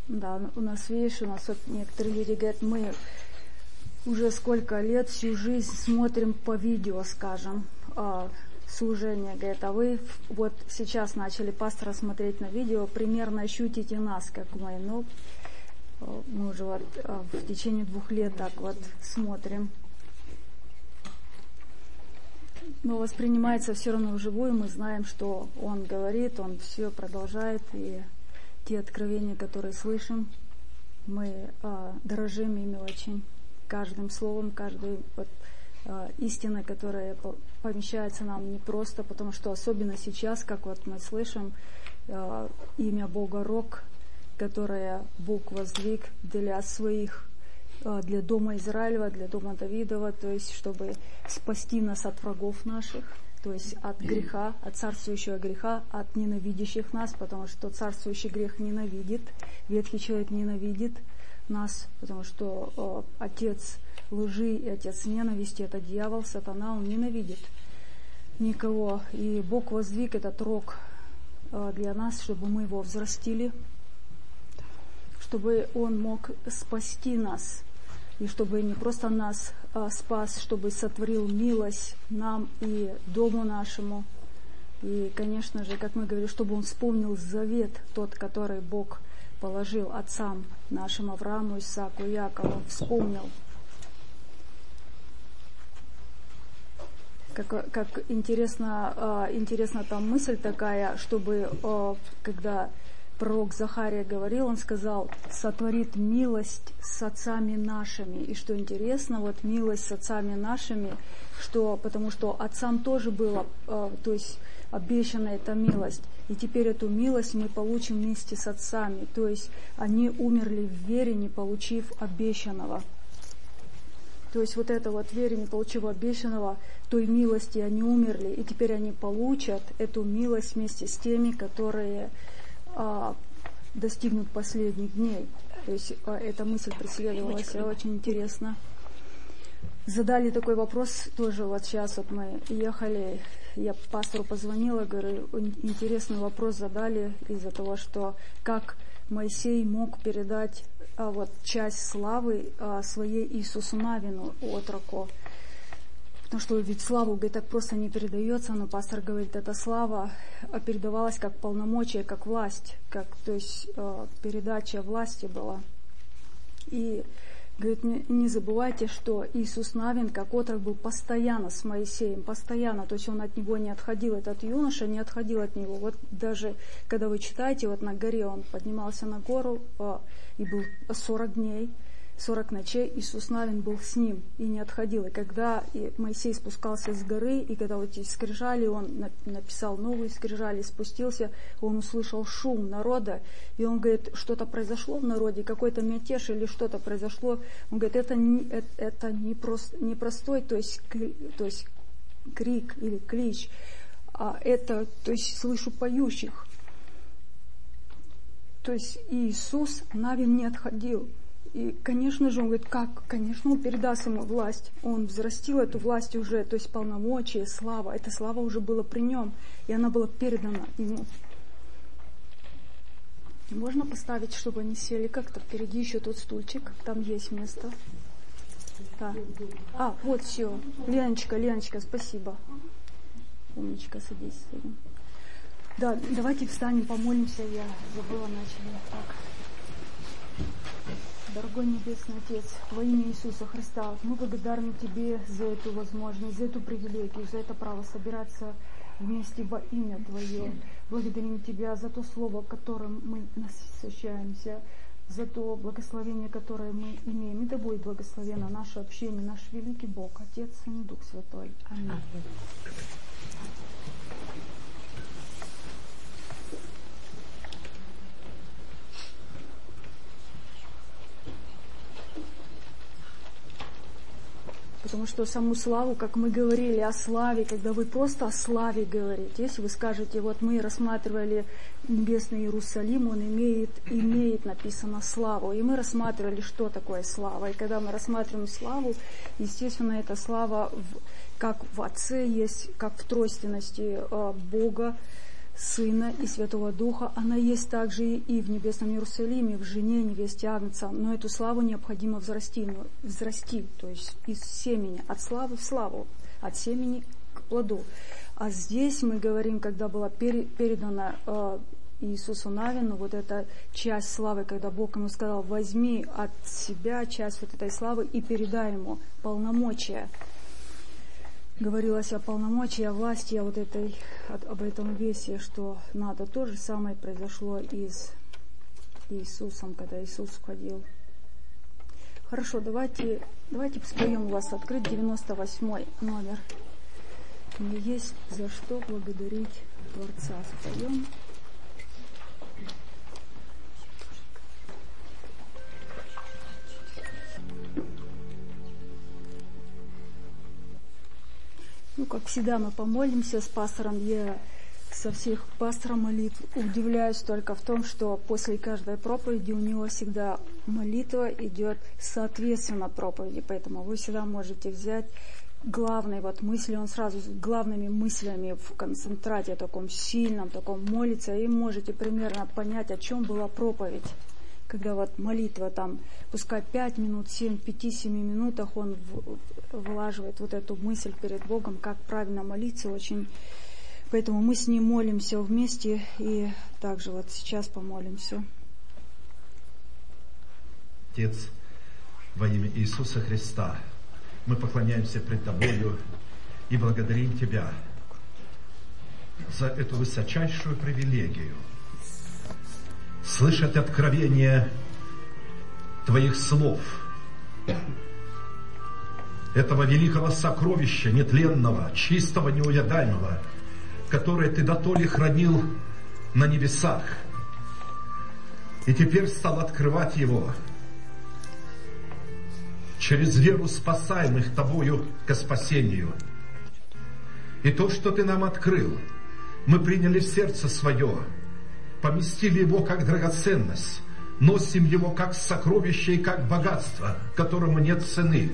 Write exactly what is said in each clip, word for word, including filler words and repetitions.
Да, у нас, видишь, у нас вот некоторые люди говорят, мы уже сколько лет, всю жизнь смотрим по видео, скажем, служение. Говорят, а вы вот сейчас начали пастора смотреть на видео, примерно ощутите нас, как мы. Ну, мы уже вот в течение двух лет так вот смотрим. Но воспринимается все равно вживую, мы знаем, что он говорит, он все продолжает, и те откровения, которые слышим, мы а, дорожим ими очень, каждым словом, каждой вот, а, истиной, которая помещается нам не просто, потому что особенно сейчас, как вот мы слышим, а, имя Бога Рог, которое Бог воздвиг для своих, для дома Израилева, для дома Давидова, то есть чтобы спасти нас от врагов наших, то есть от греха, от царствующего греха, от ненавидящих нас, потому что царствующий грех ненавидит, ветхий человек ненавидит нас, потому что э, отец лжи и отец ненависти — это дьявол, сатана, он ненавидит никого. И Бог воздвиг этот рог э, для нас, чтобы мы его взрастили, чтобы он мог спасти нас, и чтобы не просто нас а, спас, чтобы сотворил милость нам и дому нашему. И, конечно же, как мы говорили, чтобы он вспомнил завет, тот, который Бог положил отцам нашим, Аврааму, Исааку, Якову, вспомнил. Как, как интересно, а, интересна там мысль такая, чтобы, а, когда пророк Захария говорил, он сказал, сотворит милость с отцами нашими. И что интересно, вот милость с отцами нашими, что, потому что отцам тоже была, э, то есть обещана эта милость. И теперь эту милость мы получим вместе с отцами. То есть они умерли в вере, не получив обещанного. То есть вот это вот вере, не получив обещанного, той милости они умерли. И теперь они получат эту милость вместе с теми, которые А, достигнут последних дней. То есть а, эта мысль преследовалась, очень интересно. Задали такой вопрос тоже, вот сейчас вот мы ехали, я пастору позвонила, говорю, интересный вопрос задали из-за того, что как Моисей мог передать а, вот часть славы а, своей Иисусу Навину, отроку. Потому что ведь славу, говорит, так просто не передается, но пастор говорит, эта слава передавалась как полномочия, как власть, как, то есть э, передача власти была. И, говорит, не, не забывайте, что Иисус Навин, как отрок, был постоянно с Моисеем, постоянно, то есть он от него не отходил, этот юноша не отходил от него. Вот даже, когда вы читаете, вот на горе он поднимался на гору э, и был сорок дней, сорок ночей Иисус Навин был с ним и не отходил. И когда Моисей спускался с горы, и когда вот эти скрижали, он написал новые скрижали, спустился, он услышал шум народа, и он говорит, что-то произошло в народе, какой-то мятеж или что-то произошло. Он говорит, это не, это, это не, прост, не простой, то есть, то есть крик или клич, а это, то есть слышу поющих. То есть Иисус Навин не отходил. И, конечно же, он говорит, как? Конечно, он передаст ему власть. Он взрастил эту власть уже, то есть полномочия, слава. Эта слава уже была при нем, и она была передана ему. Можно поставить, чтобы они сели как-то впереди, еще тот стульчик, там есть место. Да. А, вот все. Леночка, Леночка, спасибо. Умничка, садись. Да, давайте встанем, помолимся. Я забыла, начали так. Дорогой Небесный Отец, во имя Иисуса Христа, мы благодарны Тебе за эту возможность, за эту привилегию, за это право собираться вместе во имя Твое. Благодарим Тебя за то слово, которым мы насыщаемся, за то благословение, которое мы имеем. И да будет благословено наше общение, наш великий Бог, Отец, Сын и Дух Святой. Аминь. Потому что саму славу, как мы говорили о славе, когда вы просто о славе говорите, если вы скажете, вот мы рассматривали Небесный Иерусалим, он имеет, имеет написано славу, и мы рассматривали, что такое слава. И когда мы рассматриваем славу, естественно, эта слава в, как в Отце есть, как в тройственности э, Бога, Сына и Святого Духа, она есть также и в Небесном Иерусалиме, в жене невесте Агнца, но эту славу необходимо взрасти, ну, взрасти, то есть из семени, от славы в славу, от семени к плоду. А здесь мы говорим, когда была передана э, Иисусу Навину вот эта часть славы, когда Бог ему сказал: возьми от себя часть вот этой славы и передай ему полномочия. Говорилось о полномочии, о власти, о вот этой, об этом весе, что надо. То же самое произошло и с Иисусом, когда Иисус входил. Хорошо, давайте, давайте споем, у вас открыт девяносто восьмой номер. Мне есть за что благодарить Творца. Споем. Ну, как всегда, мы помолимся с пастором. Я со всех пастора молитв удивляюсь только в том, что после каждой проповеди у него всегда молитва идет соответственно проповеди. Поэтому вы всегда можете взять главные вот мысли, он сразу с главными мыслями в концентрате, таком сильном, таком молится, и можете примерно понять, о чем была проповедь. Когда вот молитва там, пускай пять минут, семь, пяти-семи минутах он влаживает вот эту мысль перед Богом, как правильно молиться, очень. Поэтому мы с ним молимся вместе, и также вот сейчас помолимся. Отец, во имя Иисуса Христа, мы поклоняемся пред Тобою и благодарим Тебя за эту высочайшую привилегию слышать откровение Твоих слов, этого великого сокровища, нетленного, чистого, неувядаемого, которое Ты дотоле хранил на небесах, и теперь стал открывать его через веру спасаемых Тобою ко спасению. И то, что Ты нам открыл, мы приняли в сердце свое, поместили его как драгоценность, носим его как сокровище и как богатство, которому нет цены.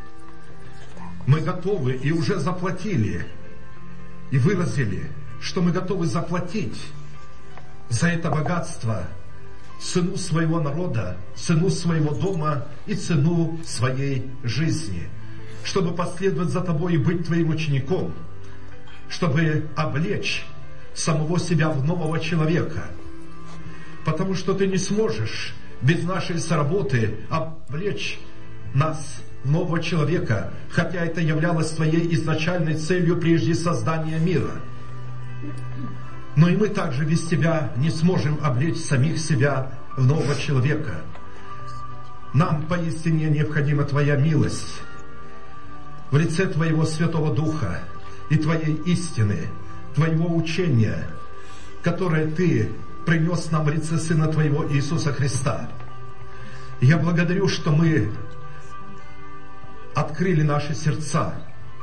Мы готовы и уже заплатили, и выразили, что мы готовы заплатить за это богатство цену своего народа, цену своего дома и цену своей жизни, чтобы последовать за Тобой и быть Твоим учеником, чтобы облечь самого себя в нового человека, потому что Ты не сможешь без нашей соработы облечь нас в нового человека, хотя это являлось Твоей изначальной целью прежде создания мира. Но и мы также без Тебя не сможем облечь самих себя в нового человека. Нам поистине необходима Твоя милость в лице Твоего Святого Духа и Твоей истины, Твоего учения, которое Ты принес нам в лице Сына Твоего Иисуса Христа. Я благодарю, что мы открыли наши сердца,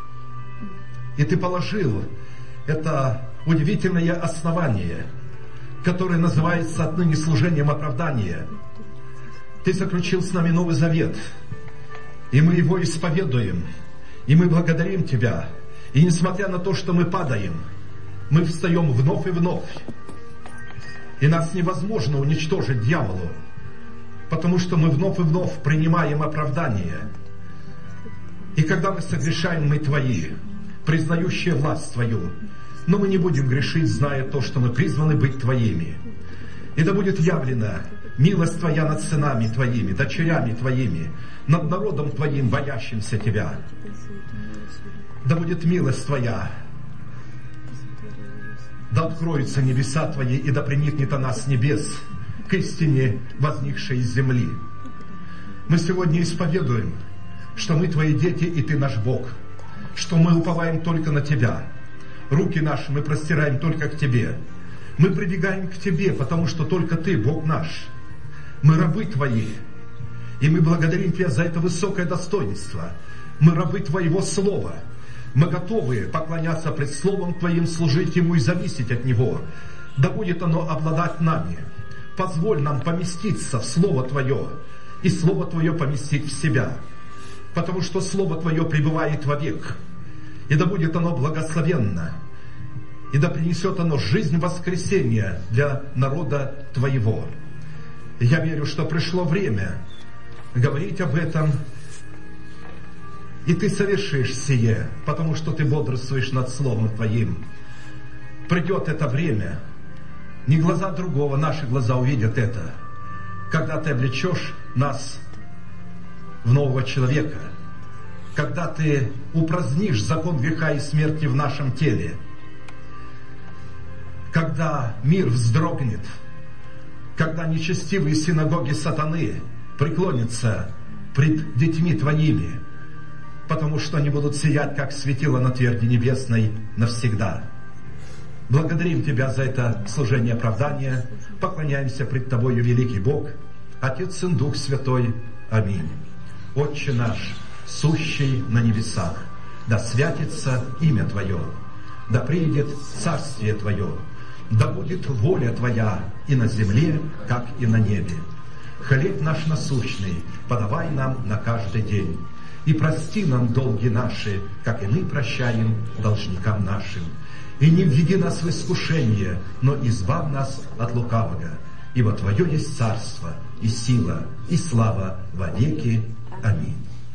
и Ты положил это удивительное основание, которое называется отныне служением оправдания. Ты заключил с нами Новый Завет, и мы его исповедуем, и мы благодарим Тебя. И несмотря на то, что мы падаем, мы встаем вновь и вновь. И нас невозможно уничтожить дьяволу, потому что мы вновь и вновь принимаем оправдание. И когда мы согрешаем, мы Твои, признающие власть Твою. Но мы не будем грешить, зная то, что мы призваны быть Твоими. И да будет явлена милость Твоя над сынами Твоими, дочерями Твоими, над народом Твоим, боящимся Тебя. Да будет милость Твоя. Да откроются небеса Твои, и да приникнет она с небес к истине, возникшей из земли. Мы сегодня исповедуем, что мы Твои дети, и Ты наш Бог, что мы уповаем только на Тебя. Руки наши мы простираем только к Тебе. Мы прибегаем к Тебе, потому что только Ты, Бог наш. Мы рабы Твои, и мы благодарим Тебя за это высокое достоинство. Мы рабы Твоего Слова. Мы готовы поклоняться пред Словом Твоим, служить Ему и зависеть от Него. Да будет оно обладать нами. Позволь нам поместиться в Слово Твое, и Слово Твое поместить в себя. Потому что Слово Твое пребывает вовек. И да будет оно благословенно. и да принесет оно жизнь воскресения для народа Твоего. Я верю, что пришло время говорить об этом, и Ты совершишь сие, потому что Ты бодрствуешь над Словом Твоим. Придет это время, не глаза другого, наши глаза увидят это, когда Ты облечешь нас в нового человека, когда Ты упразднишь закон греха и смерти в нашем теле, когда мир вздрогнет, когда нечестивые синагоги сатаны преклонятся пред детьми Твоими, потому что они будут сиять, как светило на тверди небесной навсегда. Благодарим Тебя за это служение оправдания, поклоняемся пред Тобою, великий Бог, Отец и Дух Святой. Аминь. Отче наш, сущий на небесах, да святится имя Твое, да приидет царствие Твое, да будет воля Твоя и на земле, как и на небе. Хлеб наш насущный подавай нам на каждый день, и прости нам долги наши, как и мы прощаем должникам нашим. И не введи нас в искушение, но избавь нас от лукавого, ибо Твое есть царство, и сила, и слава во веки. Аминь.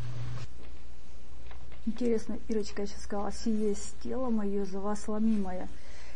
Интересно, Ирочка сейчас сказала: «Сие есть тело мое, за вас ломимое».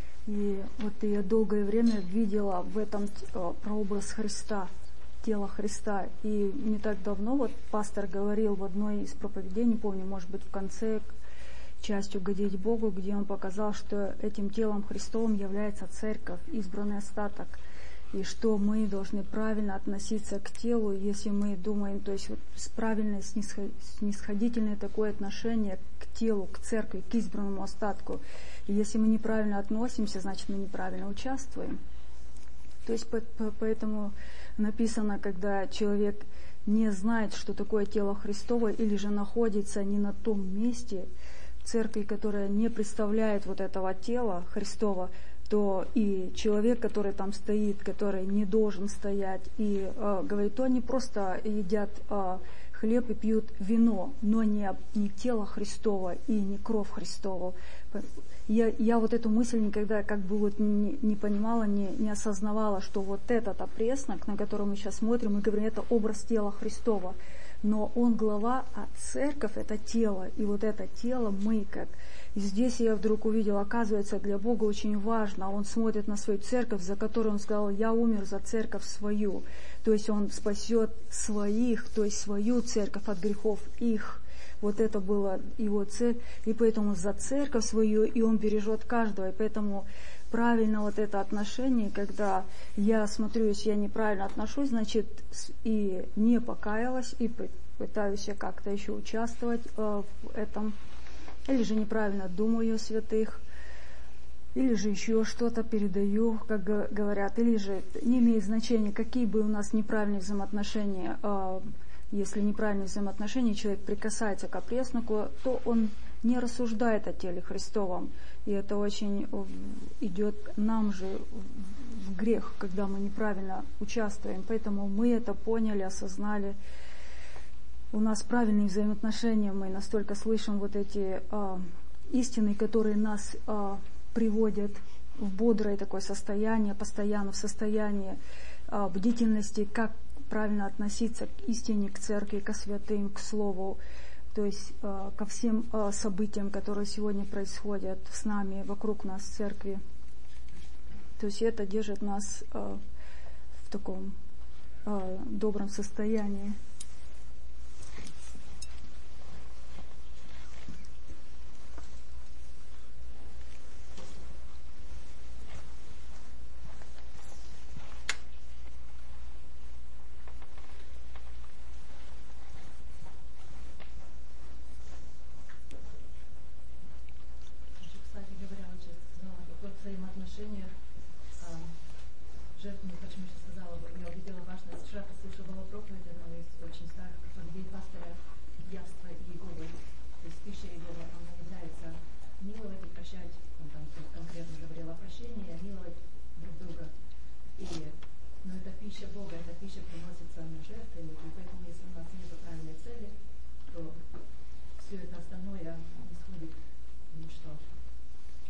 И вот я долгое время видела в этом прообраз Христа, тело Христа. И не так давно вот пастор говорил в одной из проповедей, не помню, может быть, в конце, часть «Угодить Богу», где он показал, что этим телом Христовым является церковь, избранный остаток, и что мы должны правильно относиться к телу, если мы думаем, то есть вот правильное снисходительное такое отношение к телу, к церкви, к избранному остатку. И если мы неправильно относимся, значит, мы неправильно участвуем. То есть поэтому написано, когда человек не знает, что такое тело Христово, или же находится не на том месте церкви, которая не представляет вот этого тела Христова, то и человек, который там стоит, который не должен стоять, и э, говорит, то они просто едят э, хлеб и пьют вино, но не, не тело Христово и не кровь Христову. Я, я вот эту мысль никогда как бы вот не, не понимала, не, не осознавала, что вот этот опреснок, на который мы сейчас смотрим, мы говорим, это образ тела Христова. Но он глава, а церковь — это тело. И вот это тело мы как... И здесь я вдруг увидела, оказывается, для Бога очень важно. Он смотрит на свою церковь, за которую он сказал, я умер за церковь свою. То есть он спасет своих, то есть свою церковь от грехов их. Вот это было его цель. И поэтому за церковь свою, и он бережет каждого. И поэтому правильно вот это отношение, когда я смотрю, если я неправильно отношусь, значит, и не покаялась, и пытаюсь я как-то еще участвовать э, в этом, или же неправильно думаю о святых, или же еще что-то передаю, как говорят, или же не имеет значения, какие бы у нас неправильные взаимоотношения. Э, если неправильные взаимоотношения, человек прикасается к опресноку, то он не рассуждает о теле Христовом. И это очень идет нам же в грех, когда мы неправильно участвуем. Поэтому мы это поняли, осознали. У нас правильные взаимоотношения, мы настолько слышим вот эти э, истины, которые нас э, приводят в бодрое такое состояние, постоянно в состоянии э, бдительности, как правильно относиться к истине, к церкви, к святым, к слову. То есть э, ко всем э, событиям, которые сегодня происходят с нами, вокруг нас, в церкви. То есть это держит нас э, в таком э, добром состоянии.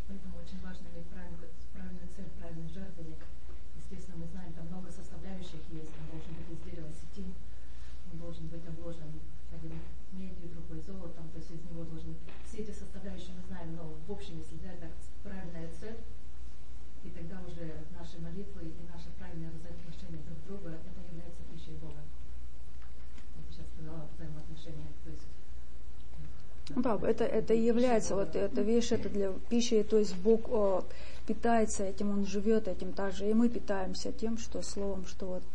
Поэтому очень важно иметь правильную, правильную цель, правильный жертвенник. Естественно, мы знаем, там много составляющих есть. Он должен быть из дерева сети, он должен быть обложен один медью, другой золотом, то есть из него должны... Все эти составляющие мы знаем, но в общем, если взять так правильная цель, и тогда уже наши молитвы и наше правильное взаимоотношение друг к другу, это является пищей Бога. Я сейчас сказала взаимоотношения, то есть... Да, это, это и является, вот эта вещь, это для пищи, то есть Бог о, питается этим, Он живет этим также, и мы питаемся тем, что словом, что вот.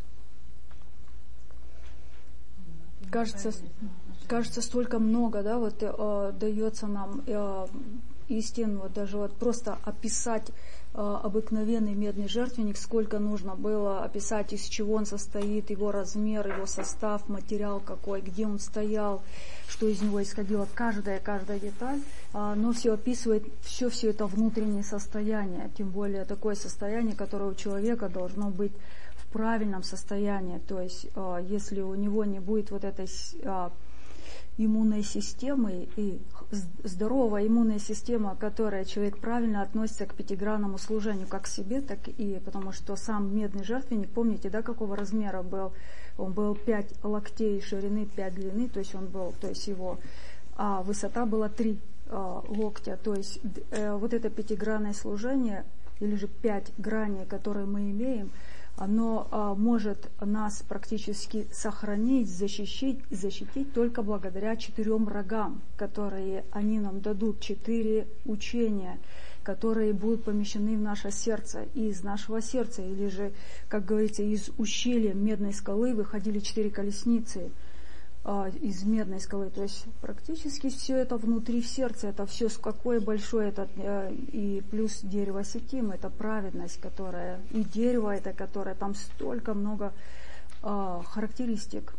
Кажется, кажется, столько много, да, вот э, дается нам э, истин, вот даже вот просто описать э, обыкновенный медный жертвенник, сколько нужно было описать, из чего он состоит, его размер, его состав, материал какой, где он стоял, что из него исходило, каждая, каждая деталь, э, но все описывает, все, все это внутреннее состояние, тем более такое состояние, которое у человека должно быть в правильном состоянии, то есть э, если у него не будет вот этой э, иммунной системы и здоровая иммунная система, которая человек правильно относится к пятигранному служению, как к себе, так и потому что сам медный жертвенник, помните, да, какого размера был? Он был пять локтей ширины, пять длины, то есть он был, то есть его а высота была три а, локтя, то есть э, вот это пятигранное служение, или же пять граней, которые мы имеем, оно а, может нас практически сохранить, защитить, защитить только благодаря четырем рогам, которые они нам дадут, четыре учения, которые будут помещены в наше сердце. И из нашего сердца, или же, как говорится, из ущелья медной скалы выходили четыре колесницы а, из медной скалы. То есть практически все это внутри в сердце, это все какое большое, это, э, и плюс дерево сетим, это праведность, которая, и дерево это, которое, там столько много э, характеристик.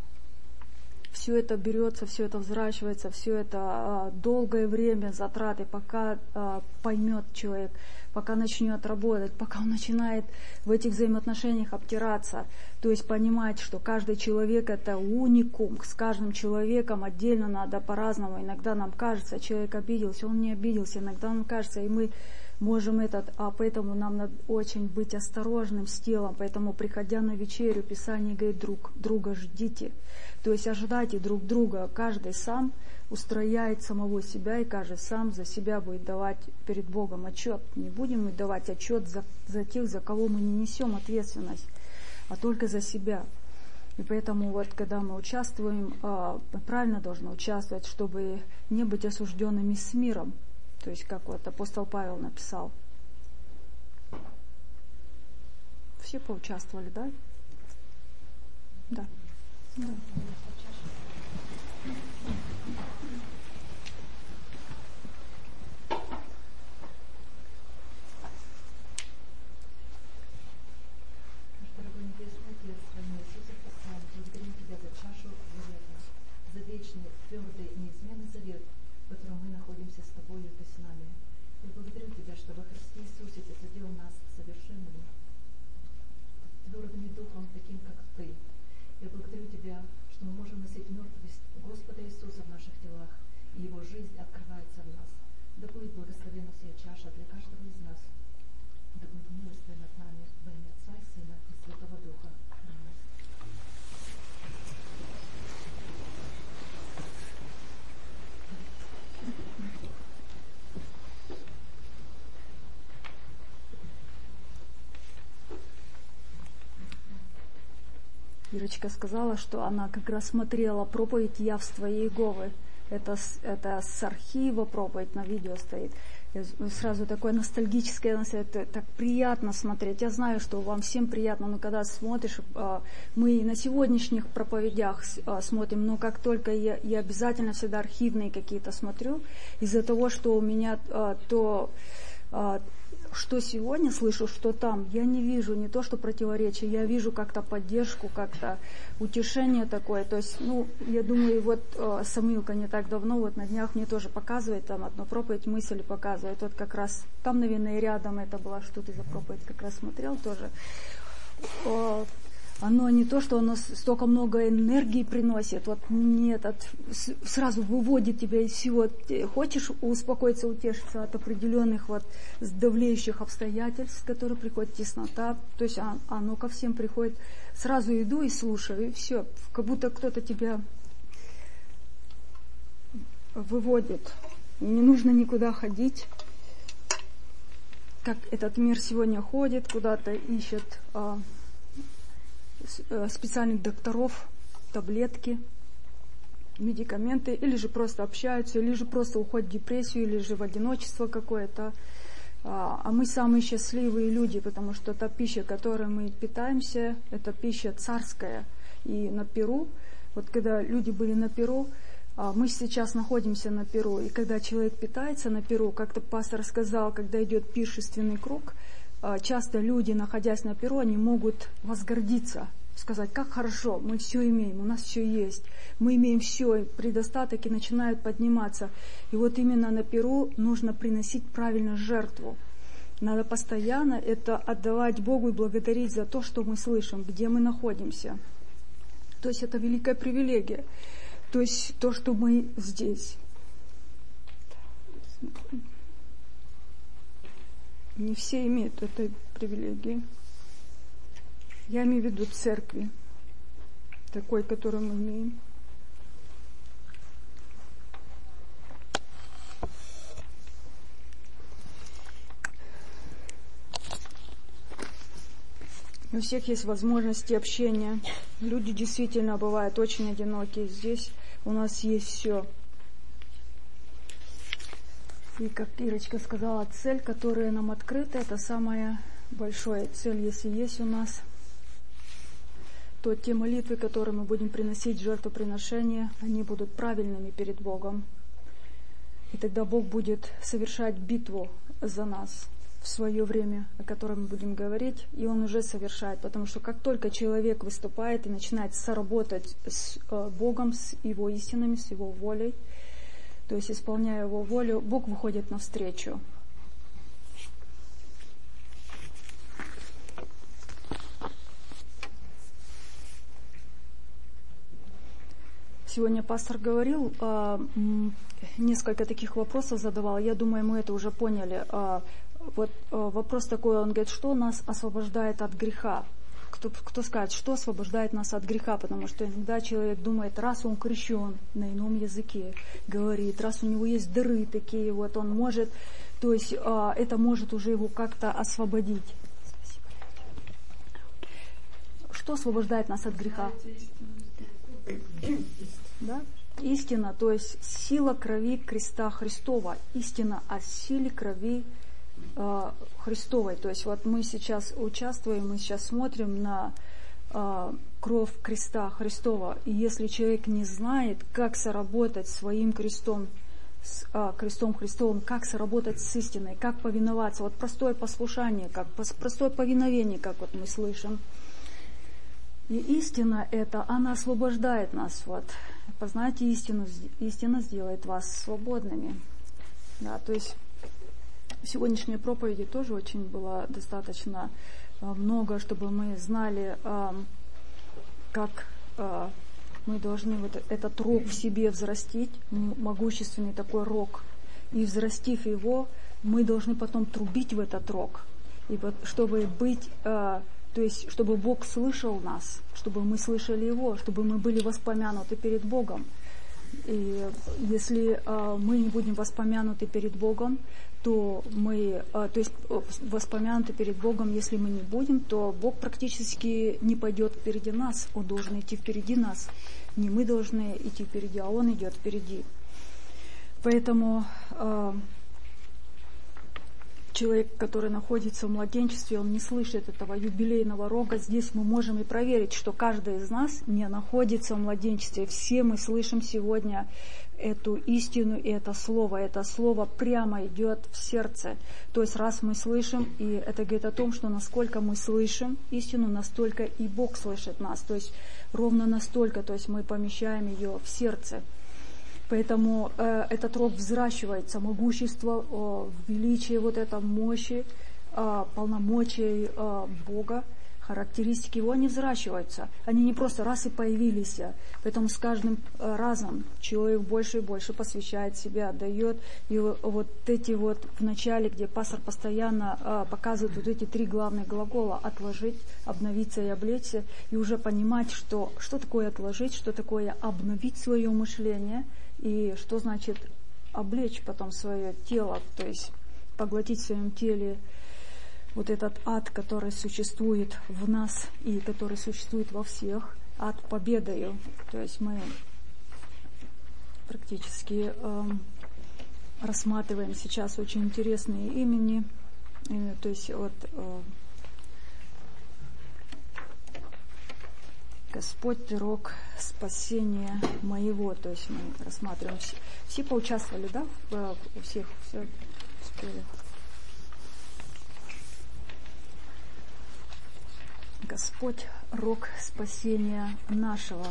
Все это берется, все это взращивается, все это э, долгое время затраты, пока э, поймет человек, пока начнет работать, пока он начинает в этих взаимоотношениях обтираться, то есть понимать, что каждый человек это уникум, с каждым человеком отдельно надо по-разному. Иногда нам кажется, человек обиделся, он не обиделся, иногда нам кажется, и мы можем этот, а поэтому нам надо очень быть осторожным с телом, поэтому, приходя на вечерю, Писание говорит, друг друга ждите, то есть ожидайте друг друга, каждый сам устрояет самого себя, и каждый сам за себя будет давать перед Богом отчет. Не будем мы давать отчет за, за тех, за кого мы не несем ответственность, а только за себя. И поэтому вот, когда мы участвуем, мы правильно должны участвовать, чтобы не быть осужденными с миром. То есть, как вот апостол Павел написал. Все поучаствовали, да? Да. Да. Дорогой Небесный Отец, во имя Иисуса Христа, благодарим Тебя за чашу завета, за вечный, твердый, неизменный завет, в котором мы находимся с Тобою и Ты с нами. Я благодарю Тебя, что во Христе Иисусе Ты соделал нас совершенными, твердыми духом, таким, как Ты. Я благодарю Тебя, что мы можем носить мертвость Господа Иисуса в наших телах, и Его жизнь открывается в нас. Да будет благословена сия чаша для каждого из нас. Да будет милостивен над нами во имя Отца и Сына и Святого Духа. Аминь. Ирочка сказала, что она как раз смотрела проповедь «Явства Иеговы». Это, это с архива проповедь, на видео стоит. Я сразу такое ностальгическое, это так приятно смотреть. Я знаю, что вам всем приятно, но когда смотришь, мы и на сегодняшних проповедях смотрим, но как только я, я обязательно всегда архивные какие-то смотрю, из-за того, что у меня то... что сегодня слышу, что там, я не вижу не то, что противоречие, я вижу как-то поддержку, как-то утешение такое. То есть, ну, я думаю, вот э, Самуилка не так давно, вот на днях мне тоже показывает, там одну проповедь, мысли показывает. Вот как раз, там, наверное, рядом это была, что ты за проповедь как раз смотрел тоже. Э, оно не то, что оно столько много энергии приносит, вот нет, от, сразу выводит тебя из всего. Ты хочешь успокоиться, утешиться от определенных вот давлеющих обстоятельств, которые приходят, теснота, то есть оно ко всем приходит. Сразу иду и слушаю, и все, как будто кто-то тебя выводит. Не нужно никуда ходить. Как этот мир сегодня ходит, куда-то ищет а, специальных докторов, таблетки, медикаменты, или же просто общаются, или же просто уходят в депрессию, или же в одиночество какое-то. А, а мы самые счастливые люди, потому что та пища, которой мы питаемся, это пища царская. И на Перу, вот когда люди были на Перу, мы сейчас находимся на Перу, и когда человек питается на Перу, как-то пастор сказал, когда идет пиршественный круг, часто люди, находясь на Перу, они могут возгордиться, сказать, как хорошо, мы все имеем, у нас все есть, мы имеем все, и предостаток, и начинают подниматься. И вот именно на Перу нужно приносить правильно жертву. Надо постоянно это отдавать Богу и благодарить за то, что мы слышим, где мы находимся. То есть это великая привилегия. То есть то, что мы здесь. Не все имеют этой привилегии. Я имею в виду церкви, такой, которую мы имеем. У всех есть возможности общения. Люди действительно бывают очень одинокие. Здесь у нас есть все. И как Ирочка сказала, цель, которая нам открыта, это самая большая цель. Если есть у нас, то те молитвы, которые мы будем приносить, жертвоприношения, они будут правильными перед Богом. И тогда Бог будет совершать битву за нас в свое время, о котором мы будем говорить, и Он уже совершает, потому что как только человек выступает и начинает соработать с э, Богом, с Его истинами, с Его волей, то есть исполняя Его волю, Бог выходит навстречу. Сегодня пастор говорил, э, несколько таких вопросов задавал, я думаю, мы это уже поняли. Э, Вот э, вопрос такой, он говорит, что нас освобождает от греха? Кто, кто скажет, что освобождает нас от греха? Потому что иногда человек думает, раз он крещен на ином языке, говорит, раз у него есть дары такие, вот он может, то есть э, это может уже его как-то освободить. Что освобождает нас от греха? Да? Истина, то есть сила крови креста Христова. Истина о силе крови Христовой. То есть вот мы сейчас участвуем, мы сейчас смотрим на э, кровь креста Христова. И если человек не знает, как соработать своим крестом, с э, крестом Христовым, как соработать с истиной, как повиноваться, вот простое послушание, как простое повиновение, как вот мы слышим. И истина эта, она освобождает нас. Вот. Познайте истину, истина сделает вас свободными. Да, то есть сегодняшней проповеди тоже очень было достаточно э, много, чтобы мы знали, э, как э, мы должны вот этот рог в себе взрастить, могущественный такой рог. И взрастив его, мы должны потом трубить в этот рог. И вот, чтобы быть, э, то есть, чтобы Бог слышал нас, чтобы мы слышали Его, чтобы мы были воспомянуты перед Богом. И если э, мы не будем воспомянуты перед Богом, то мы, то есть воспомянуты перед Богом, если мы не будем, то Бог практически не пойдет впереди нас, Он должен идти впереди нас. Не мы должны идти впереди, а Он идет впереди. Поэтому э, человек, который находится в младенчестве, он не слышит этого юбилейного рога. Здесь мы можем и проверить, что каждый из нас не находится в младенчестве. Все мы слышим сегодня эту истину и это слово. Это слово прямо идет в сердце. То есть раз мы слышим, и это говорит о том, что насколько мы слышим истину, настолько и Бог слышит нас. То есть ровно настолько, то есть мы помещаем ее в сердце. Поэтому э, этот рог взращивается, могущество, э, величие, вот это мощи, э, полномочий э, Бога характеристики его, они взращиваются. Они не просто раз и появились. Поэтому с каждым разом человек больше и больше посвящает себя, отдает. И вот эти вот в начале, где пастор постоянно показывает вот эти три главных глагола: отложить, обновиться и облечься, и уже понимать, что, что такое отложить, что такое обновить свое мышление, и что значит облечь потом свое тело, то есть поглотить в своем теле вот этот ад, который существует в нас и который существует во всех, ад победою. То есть мы практически э, рассматриваем сейчас очень интересные имени, именно, то есть вот э, Господь, Ты рог спасения моего. То есть мы рассматриваем все. Все поучаствовали, да? У всех все успели. Господь, рог спасения нашего.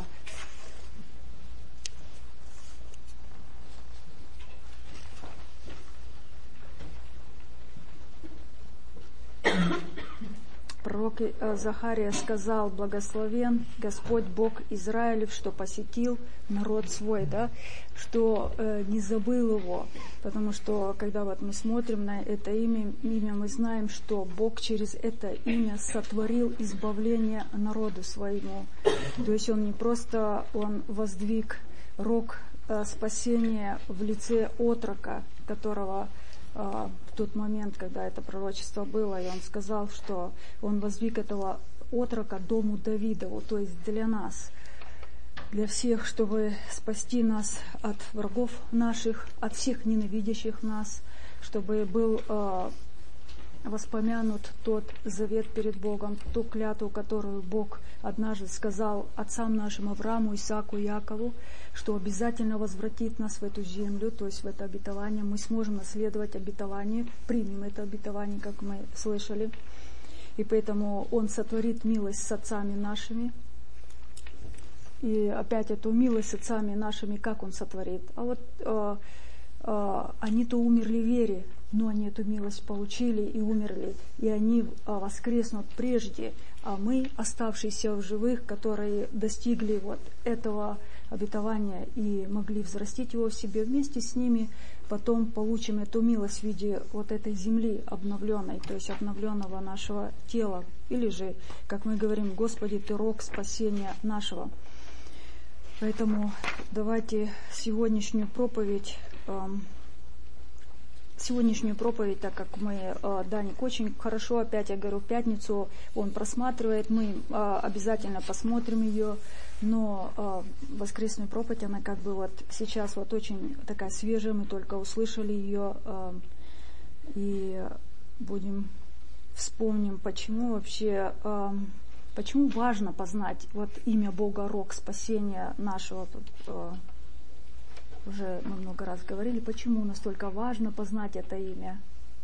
Пророк Захария сказал: благословен Господь Бог Израилев, что посетил народ свой, да, что э, не забыл его, потому что когда вот мы смотрим на это имя, имя, мы знаем, что Бог через это имя сотворил избавление народу своему. То есть Он не просто, Он воздвиг рог э, спасения в лице отрока, которого в тот момент, когда это пророчество было, и он сказал, что он воздвиг этого отрока дому Давидову, то есть для нас, для всех, чтобы спасти нас от врагов наших, от всех ненавидящих нас, чтобы был э, воспомянут тот завет перед Богом, ту клятву, которую Бог однажды сказал отцам нашим Аврааму, Исааку, Якову, что обязательно возвратит нас в эту землю, то есть в это обетование. Мы сможем наследовать обетование, примем это обетование, как мы слышали. И поэтому Он сотворит милость с отцами нашими. И опять эту милость с отцами нашими, как Он сотворит? А вот э, э, они-то умерли в вере, но они эту милость получили и умерли, и они э, воскреснут прежде, а мы, оставшиеся в живых, которые достигли вот этого обетования и могли взрастить его в себе, вместе с ними потом получим эту милость в виде вот этой земли обновленной, то есть обновленного нашего тела. Или же, как мы говорим: Господи, Ты рог спасения нашего. Поэтому давайте сегодняшнюю проповедь, э, сегодняшнюю проповедь, так как мы, э, Даник очень хорошо, опять я говорю, в пятницу он просматривает, мы э, обязательно посмотрим ее. Но э, воскресная проповедь, она как бы вот сейчас вот очень такая свежая, мы только услышали ее, э, и будем вспомним, почему вообще, э, почему важно познать вот имя Бога, рог спасения нашего. Тут, э, уже мы много раз говорили, почему настолько важно познать это имя.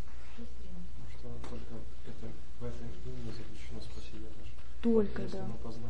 Что только это, в этом имени заключено спасение наше. Только, вот, да.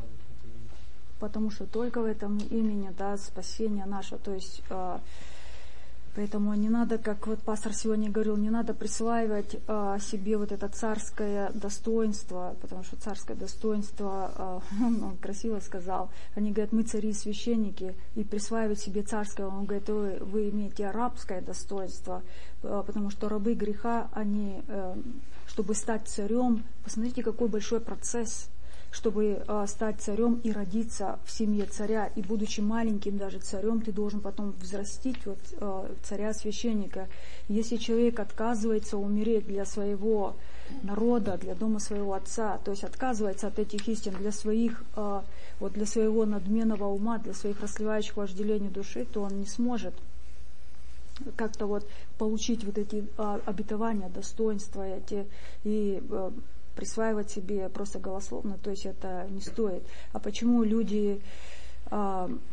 Потому что только в этом имени, да, спасение наше. То есть, э, поэтому не надо, как вот пастор сегодня говорил, не надо присваивать э, себе вот это царское достоинство, потому что царское достоинство, э, он красиво сказал, они говорят: мы цари и священники, и присваивать себе царское, он говорит: вы, вы имеете рабское достоинство, э, потому что рабы греха, они, э, чтобы стать царем, посмотрите, какой большой процесс, чтобы э, стать царем и родиться в семье царя, и будучи маленьким даже царем, ты должен потом взрастить вот, э, царя-священника. Если человек отказывается умереть для своего народа, для дома своего отца, то есть отказывается от этих истин для своих, э, вот для своего надменного ума, для своих расслевающих вожделений души, то он не сможет как-то вот получить вот эти э, обетования, достоинства эти, и э, присваивать себе просто голословно, то есть это не стоит. А почему люди, а,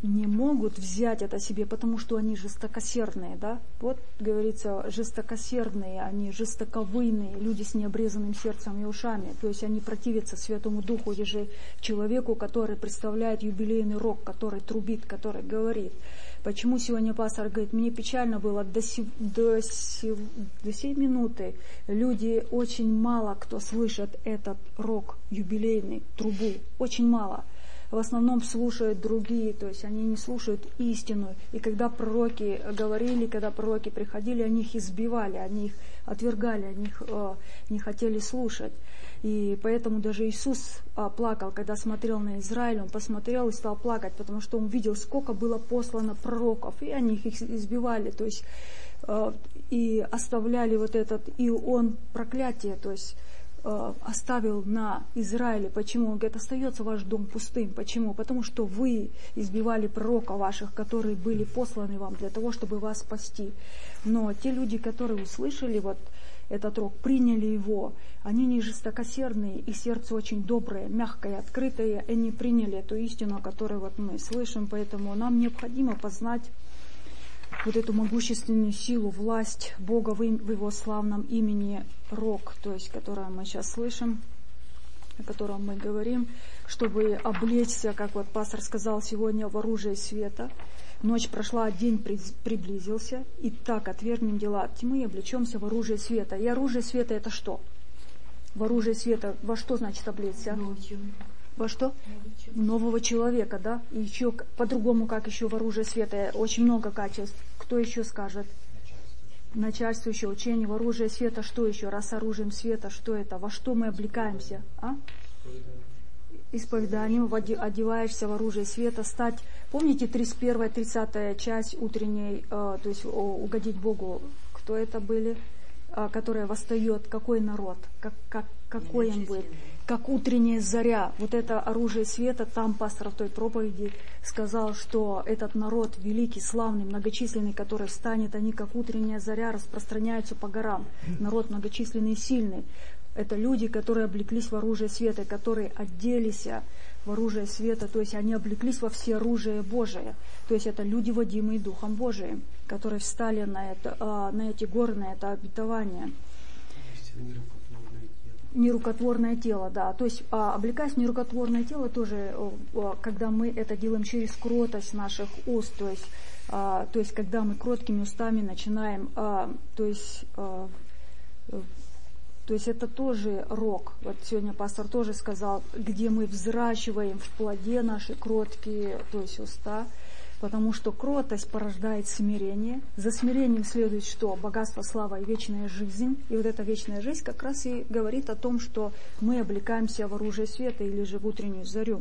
не могут взять это себе, потому что они жестокосердные, да? Вот, говорится, жестокосердные, они жестоковыйные, люди с необрезанным сердцем и ушами. То есть они противятся Святому Духу или же человеку, который представляет юбилейный рог, который трубит, который говорит. Почему сегодня пастор говорит, мне печально было до, сей, до, сей, до сей минуты. Люди, очень мало кто слышит этот рог юбилейный, трубу. Очень мало. В основном слушают другие, то есть они не слушают истину. И когда пророки говорили, когда пророки приходили, они их избивали, они их отвергали, они их э, не хотели слушать. И поэтому даже Иисус э, плакал, когда смотрел на Израиль, он посмотрел и стал плакать, потому что он видел, сколько было послано пророков, и они их избивали, то есть э, и оставляли вот этот, и он проклятие, то есть оставил на Израиле. Почему? Он говорит, остается ваш дом пустым. Почему? Потому что вы избивали пророка ваших, которые были посланы вам для того, чтобы вас спасти. Но те люди, которые услышали вот этот рог, приняли его, они не жестокосердные, и сердце очень доброе, мягкое, открытое, и они приняли эту истину, которую вот мы слышим. Поэтому нам необходимо познать вот эту могущественную силу, власть Бога в, им, в Его славном имени Рог, то есть, которое мы сейчас слышим, о котором мы говорим, чтобы облечься, как вот пастор сказал сегодня, в оружие света. Ночь прошла, день при, приблизился, и так отвергнем дела тьмы и облечемся в оружие света. И оружие света это что? В оружие света во что значит облечься? Во что? Нового человека, да? И еще по-другому, как еще в оружие света, очень много качеств. Кто еще скажет? Начальствующее учение в оружие света, что еще? Раз оружием света, что это? Во что мы облекаемся? А? Исповеданием, одеваешься в оружие света, стать... Помните тридцать первая, тридцатая часть утренней, э, то есть о, угодить Богу, кто это были? Э, которая восстает, какой народ? Как, как, какой он будет? Как утренняя заря. Вот это оружие света, там пастор в той проповеди сказал, что этот народ великий, славный, многочисленный, который встанет, они как утренняя заря распространяются по горам. Народ многочисленный и сильный. Это люди, которые облеклись в оружие света, которые оделись в оружие света, то есть они облеклись во все оружие Божие. То есть это люди, водимые Духом Божиим, которые встали на, это, на эти горы, на это обетование. Нерукотворное тело, да. То есть а, облекаясь в нерукотворное тело тоже, а, когда мы это делаем через кротость наших уст, то есть, а, то есть когда мы кроткими устами начинаем, а, то есть, а, то есть это тоже рог. Вот сегодня пастор тоже сказал, где мы взращиваем в плоде наши кроткие, то есть уста. Потому что кротость порождает смирение. За смирением следует что? Богатство, слава и вечная жизнь. И вот эта вечная жизнь как раз и говорит о том, что мы облекаемся в оружие света или же в утреннюю зарю.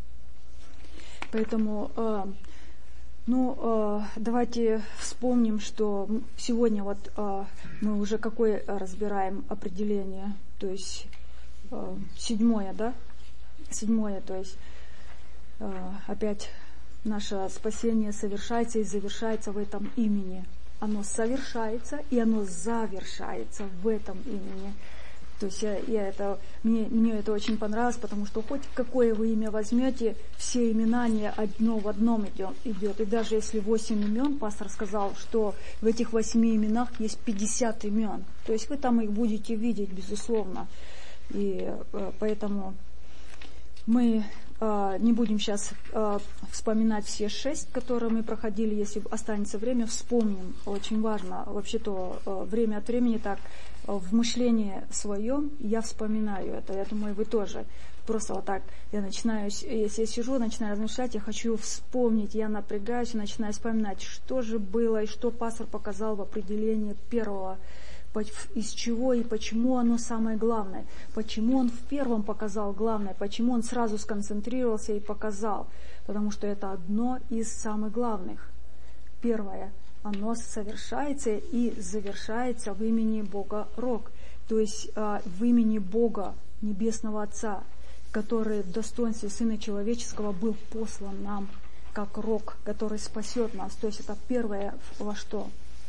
Поэтому, э, ну, э, давайте вспомним, что сегодня вот э, мы уже какое разбираем определение, то есть э, седьмое, да? Седьмое, то есть э, опять... Наше спасение совершается и завершается в этом имени. Оно совершается и оно завершается в этом имени. То есть я, я это, мне, мне это очень понравилось, потому что хоть какое вы имя возьмете, все имена не одно в одном идет, идет. И даже если восемь имен, пастор сказал, что в этих восьми именах есть пятьдесят имен. То есть вы там их будете видеть, безусловно. И э, поэтому мы... Не будем сейчас э, вспоминать все шесть, которые мы проходили. Если останется время, вспомним. Очень важно. Вообще-то э, время от времени так э, в мышлении своем я вспоминаю это. Я думаю, вы тоже. Просто вот так я начинаю, если я сижу, начинаю размышлять, я хочу вспомнить, я напрягаюсь и начинаю вспоминать, что же было и что пастор показал в определении первого, из чего и почему оно самое главное, почему он в первом показал главное, почему он сразу сконцентрировался и показал, потому что это одно из самых главных. Первое, оно совершается и завершается в имени Бога Рог, то есть э, в имени Бога, Небесного Отца, который в достоинстве Сына Человеческого был послан нам, как Рог, который спасет нас, то есть это первое во что.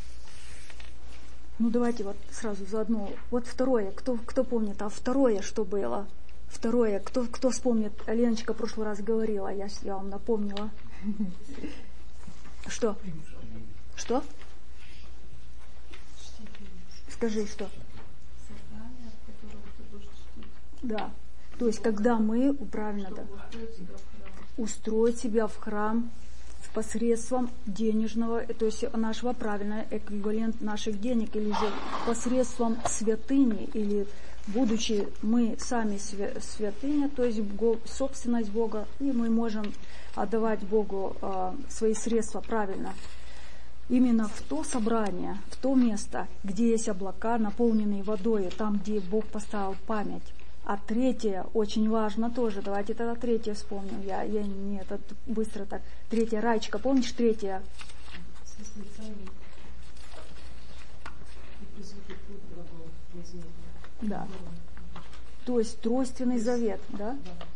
Ну, давайте вот сразу заодно. Вот второе. Кто, кто помнит? А второе что было? Второе. Кто, кто вспомнит? Леночка в прошлый раз говорила, я, я вам напомнила. Что? Что? Скажи, что? Да. То есть, когда мы, правильно, да, устроить себя в храм посредством денежного, то есть нашего правильного эквивалент наших денег, или же посредством святыни, или будучи мы сами святыня, то есть собственность Бога, и мы можем отдавать Богу э, свои средства правильно. Именно в то собрание, в то место, где есть облака, наполненные водой, там, где Бог поставил память. А третье, очень важно тоже, давайте тогда третье вспомним, я, я не этот, быстро так. Третье, Раечка, помнишь третье? Да. То есть тройственный завет, да?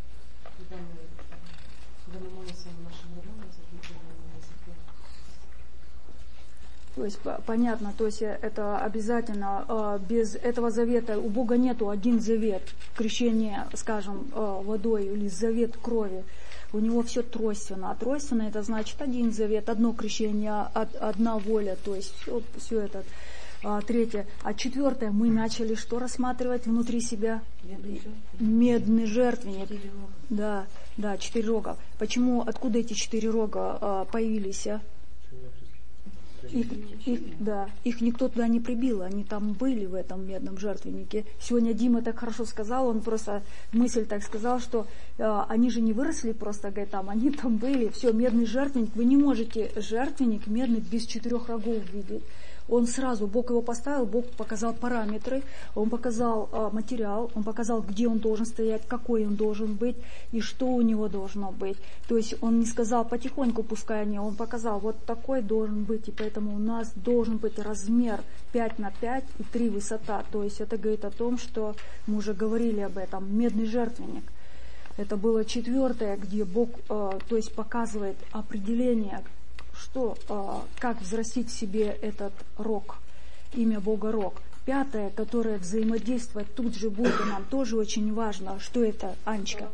То есть понятно, то есть это обязательно, без этого завета, у Бога нету один завет, крещение, скажем, водой или завет крови. У него все тройственно. А тройственно это значит один завет, одно крещение, одна воля, то есть все, все это. А, третье. А четвертое, мы начали что рассматривать внутри себя? Медный жертвенник. Медный жертвенник. Да, да, четыре рога. Почему, откуда эти четыре рога а, появились? А? Их, их, да, их никто туда не прибил, они там были в этом медном жертвеннике. Сегодня Дима так хорошо сказал, он просто мысль так сказал, что э, они же не выросли просто, говорит, там, они там были, все, медный жертвенник, вы не можете жертвенник медный без четырех рогов видеть. Он сразу, Бог его поставил, Бог показал параметры, Он показал э, материал, Он показал, где он должен стоять, какой он должен быть и что у него должно быть. То есть Он не сказал потихоньку пускай они, Он показал, вот такой должен быть, и поэтому у нас должен быть размер пять на пять и три высота. То есть это говорит о том, что мы уже говорили об этом, медный жертвенник. Это было четвертое, где Бог э, то есть показывает определение, что, как взрастить в себе этот рог, имя Бога рог. Пятое, которое взаимодействовать тут же будет, нам тоже очень важно. Что это, Анечка?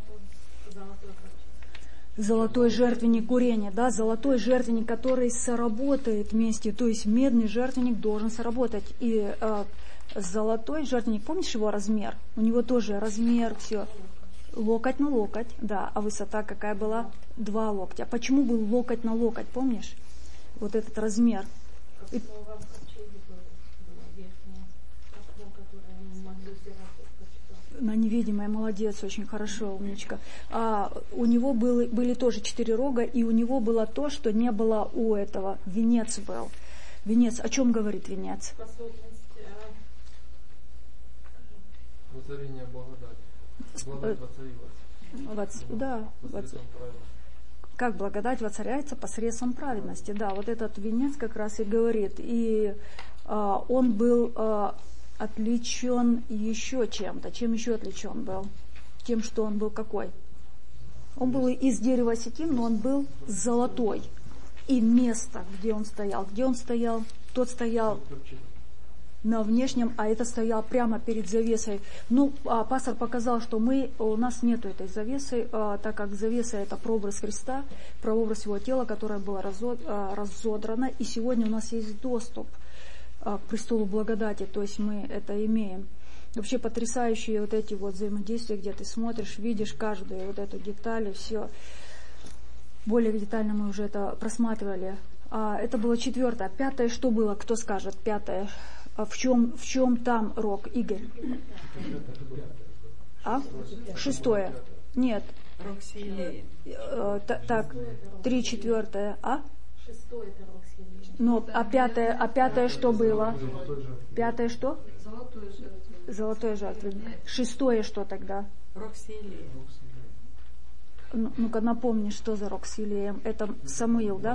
Золотой жертвенник курения, да, золотой жертвенник, который соработает вместе, то есть медный жертвенник должен соработать. И э, золотой жертвенник, помнишь его размер? У него тоже размер, все. Локоть на локоть, да, а высота какая была? Два локтя. Почему был локоть на локоть, помнишь? Вот этот размер. И... На невидимое, молодец, очень хорошо, умничка. А у него было, были тоже четыре рога, и у него было то, что не было у этого. Венец был. Венец, о чем говорит венец? Воцарение благодати. Благодать воцарилась. Да, как благодать воцаряется посредством праведности. Да, вот этот венец как раз и говорит. И а, он был а, отличен еще чем-то. Чем еще отличен был? Тем, что он был какой? Он был из дерева сетим, но он был золотой. И место, где он стоял. Где он стоял? Тот стоял на внешнем, а это стоял прямо перед завесой. Ну, а пастор показал, что мы, у нас нету этой завесы, а, так как завеса это прообраз Христа, прообраз его тела, которое было разо, а, разодрано, и сегодня у нас есть доступ а, к престолу благодати, то есть мы это имеем. Вообще потрясающие вот эти вот взаимодействия, где ты смотришь, видишь каждую вот эту деталь, и все. Более детально мы уже это просматривали. А, это было четвертое. Пятое что было? Кто скажет? Пятое. А в чем, в чем там рог, Игорь? А? Шестое. Нет. Рог Сиилея. Э, так, три четвертое. А? Шестое это рог Сиилея. Ну, а пятое, а пятое что было? Пятое что? Золотой жертвенник. Золотой жертвенник. Шестое что тогда? Рог Сиилея. Ну, ну-ка напомни, что за рог Сиилеем. Это Самуил, да?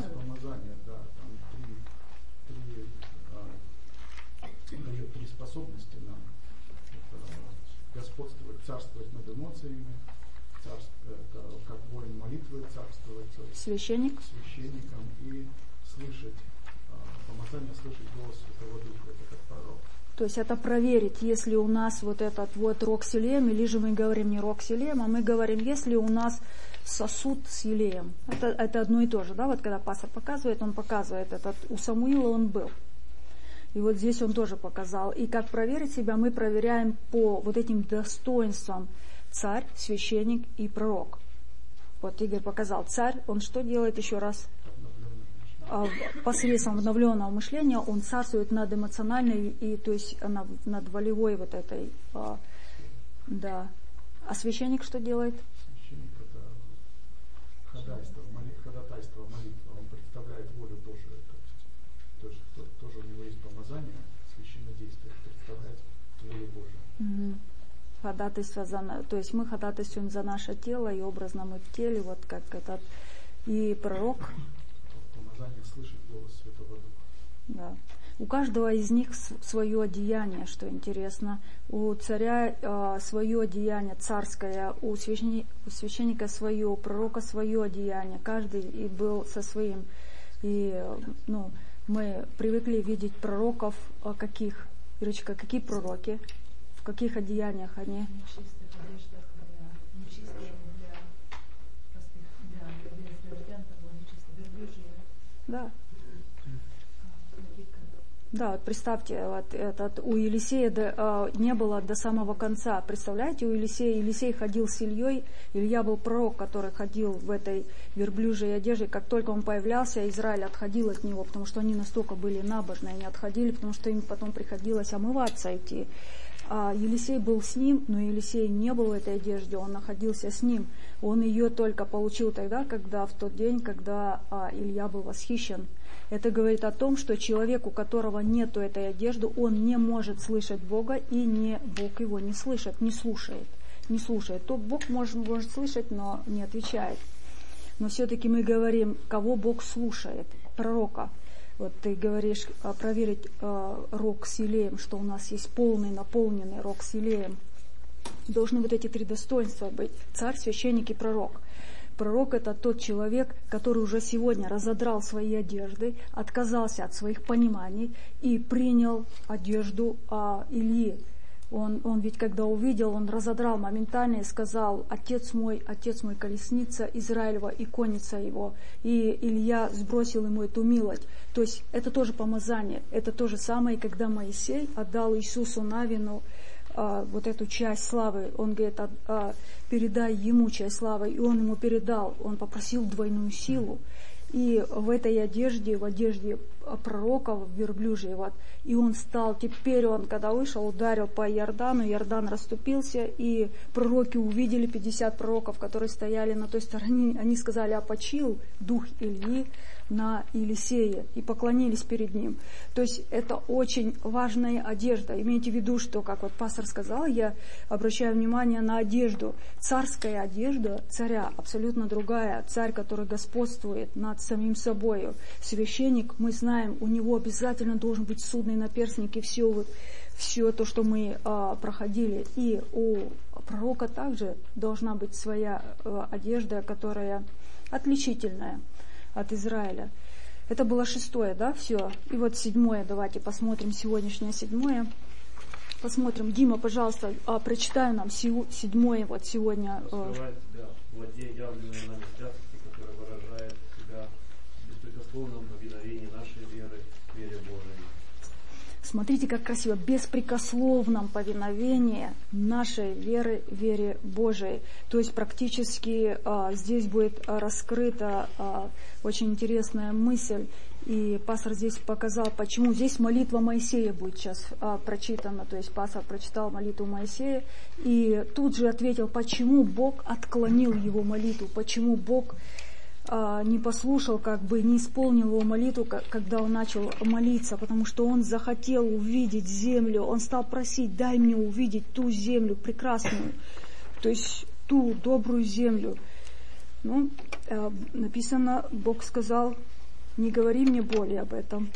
Дает три способности нам. Это господствовать, царствовать над эмоциями, царств, это как воин молитвы, царствовать Священник. священником и слышать, помазание слышать голос Святого Духа, это как пророк. То есть это проверить, если у нас вот этот вот рог с елеем, или же мы говорим не рог с елеем, а мы говорим, если у нас сосуд с елеем. Это, это одно и то же, да, вот когда пастор показывает, он показывает этот, у Самуила он был. И вот здесь он тоже показал. И как проверить себя, мы проверяем по вот этим достоинствам царь, священник и пророк. Вот Игорь показал царь, он что делает еще раз? Посредством обновленного мышления он царствует над эмоциональной, и, то есть над, над волевой вот этой, а, да. А священник что делает? Священник это ходатайство, молитва, ходатайство, молитва, он представляет волю тоже, то есть, тоже, тоже у него есть помазание, священное действие, представляет волю Божию. Угу. Ходатайство за, то есть мы ходатайствуем за наше тело, и образно мы в теле, вот как этот, и пророк. Помазание слышать голос Святого Духа. Да. У каждого из них свое одеяние, что интересно. У царя э, свое одеяние царское, у священника, у священника свое, у пророка свое одеяние. Каждый и был со своим. И ну, мы привыкли видеть пророков э, каких? Ирочка, какие пророки? В каких одеяниях они? Нечистых одеждах, для нечистых для простых, для бездерждентов, нечистых верблюжьих. Да. Да, вот представьте, вот этот, у Елисея до, э, не было до самого конца. Представляете, у Елисея, Елисей ходил с Ильей, Илья был пророк, который ходил в этой верблюжьей одежде. Как только он появлялся, Израиль отходил от него, потому что они настолько были набожные, они отходили, потому что им потом приходилось омываться идти. А Елисей был с ним, но Елисей не был в этой одежде, он находился с ним. Он ее только получил тогда, когда в тот день, когда а, Илья был восхищен. Это говорит о том, что человек, у которого нету этой одежды, он не может слышать Бога, и не, Бог его не слышит, не слушает. Не слушает. То Бог может, может слышать, но не отвечает. Но все-таки мы говорим, кого Бог слушает? Пророка. Вот ты говоришь, проверить э, рог с елеем, что у нас есть полный, наполненный рог с елеем. Должны вот эти три достоинства быть. Царь, священник и пророк. Пророк — это тот человек, который уже сегодня разодрал свои одежды, отказался от своих пониманий и принял одежду а, Ильи. Он, он ведь когда увидел, он разодрал моментально и сказал: «Отец мой, отец мой, колесница Израилева и конница его». И Илья сбросил ему эту милость. То есть это тоже помазание. Это то же самое, когда Моисей отдал Иисусу Навину а, вот эту часть славы. Он говорит: а, а, передай ему часть славы. И он ему передал. Он попросил двойную силу. И в этой одежде, в одежде пророка, в верблюжьей, вот, и он стал, теперь он, когда вышел, ударил по Иордану, Иордан расступился, и пророки увидели пятьдесят пророков, которые стояли на той стороне, они сказали: «А почил дух Ильи на Елисее», и поклонились перед ним. То есть это очень важная одежда. Имейте в виду, что, как вот пастор сказал, я обращаю внимание на одежду. Царская одежда царя абсолютно другая. Царь, который господствует над самим собой. Священник, мы знаем, у него обязательно должен быть судный наперстник и все, все то, что мы а, проходили. И у пророка также должна быть своя а, одежда, которая отличительная от Израиля. Это было шестое, да, все. И вот седьмое, давайте посмотрим сегодняшнее седьмое. Посмотрим. Дима, пожалуйста, а, прочитай нам седьмое вот сегодня. Раскрывает тебя, владея явленной нами святости, которая выражает себя в беспрекословном повиновении нашей веры, вере Божией. Смотрите, как красиво. Беспрекословном повиновении нашей веры, вере Божией. То есть практически а, здесь будет а, раскрыта а, очень интересная мысль. И пастор здесь показал, почему. Здесь молитва Моисея будет сейчас а, прочитана. То есть пастор прочитал молитву Моисея и тут же ответил, почему Бог отклонил его молитву, почему Бог а, не послушал, как бы не исполнил его молитву, когда он начал молиться, потому что он захотел увидеть землю, он стал просить: дай мне увидеть ту землю прекрасную, то есть ту добрую землю. Ну, а, написано, Бог сказал: не говори мне более об этом.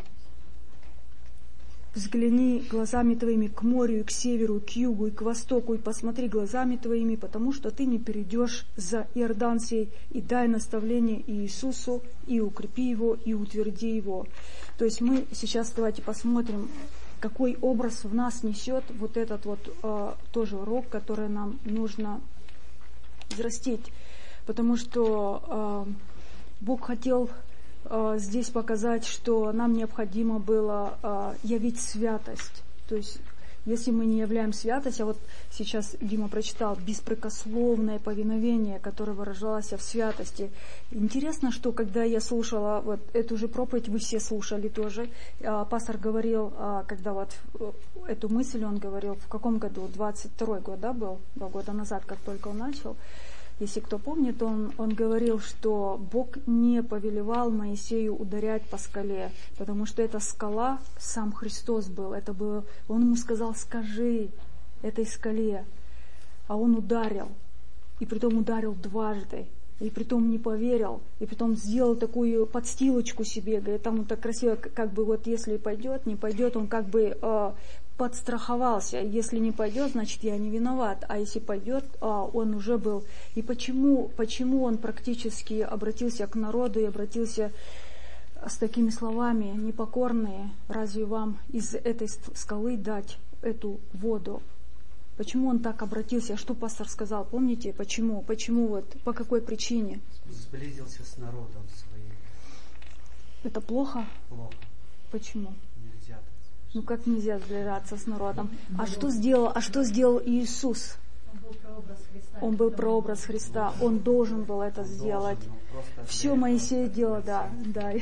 Взгляни глазами твоими к морю, и к северу, и к югу, и к востоку, и посмотри глазами твоими, потому что ты не перейдешь за Иордан сей, и дай наставление Иисусу, и укрепи его, и утверди его. То есть мы сейчас давайте посмотрим какой образ в нас несет вот этот вот э, тоже урок, который нам нужно взрастить. Потому что э, Бог хотел э, здесь показать, что нам необходимо было э, явить святость. То есть, если мы не являем святость, а вот сейчас Дима прочитал беспрекословное повиновение, которое выражалось в святости. Интересно, что когда я слушала вот эту же проповедь, вы все слушали тоже, пастор говорил, когда вот эту мысль он говорил, в каком году, двадцать второй год, да, был, два года назад, как только он начал. Если кто помнит, он, он говорил, что Бог не повелевал Моисею ударять по скале, потому что эта скала, сам Христос был. Это было, он ему сказал, скажи этой скале, а он ударил, и притом ударил дважды, и притом не поверил, и притом сделал такую подстилочку себе, говорит, там он так красиво, как бы вот если пойдет, не пойдет, он как бы э, подстраховался, если не пойдет, значит я не виноват, а если пойдет, э, он уже был. И почему, почему он практически обратился к народу и обратился с такими словами, непокорные, разве вам из этой скалы дать эту воду? Почему он так обратился? Что пастор сказал? Помните, почему? Почему вот? По какой причине? Сблизился с народом своим. Это плохо? Плохо. Почему? Нельзя. Ну как нельзя сближаться с народом? А что сделал? А что сделал Иисус? Он был прообраз Христа. Он был прообраз Христа. Он должен был это сделать. Все Моисей делал, да, да.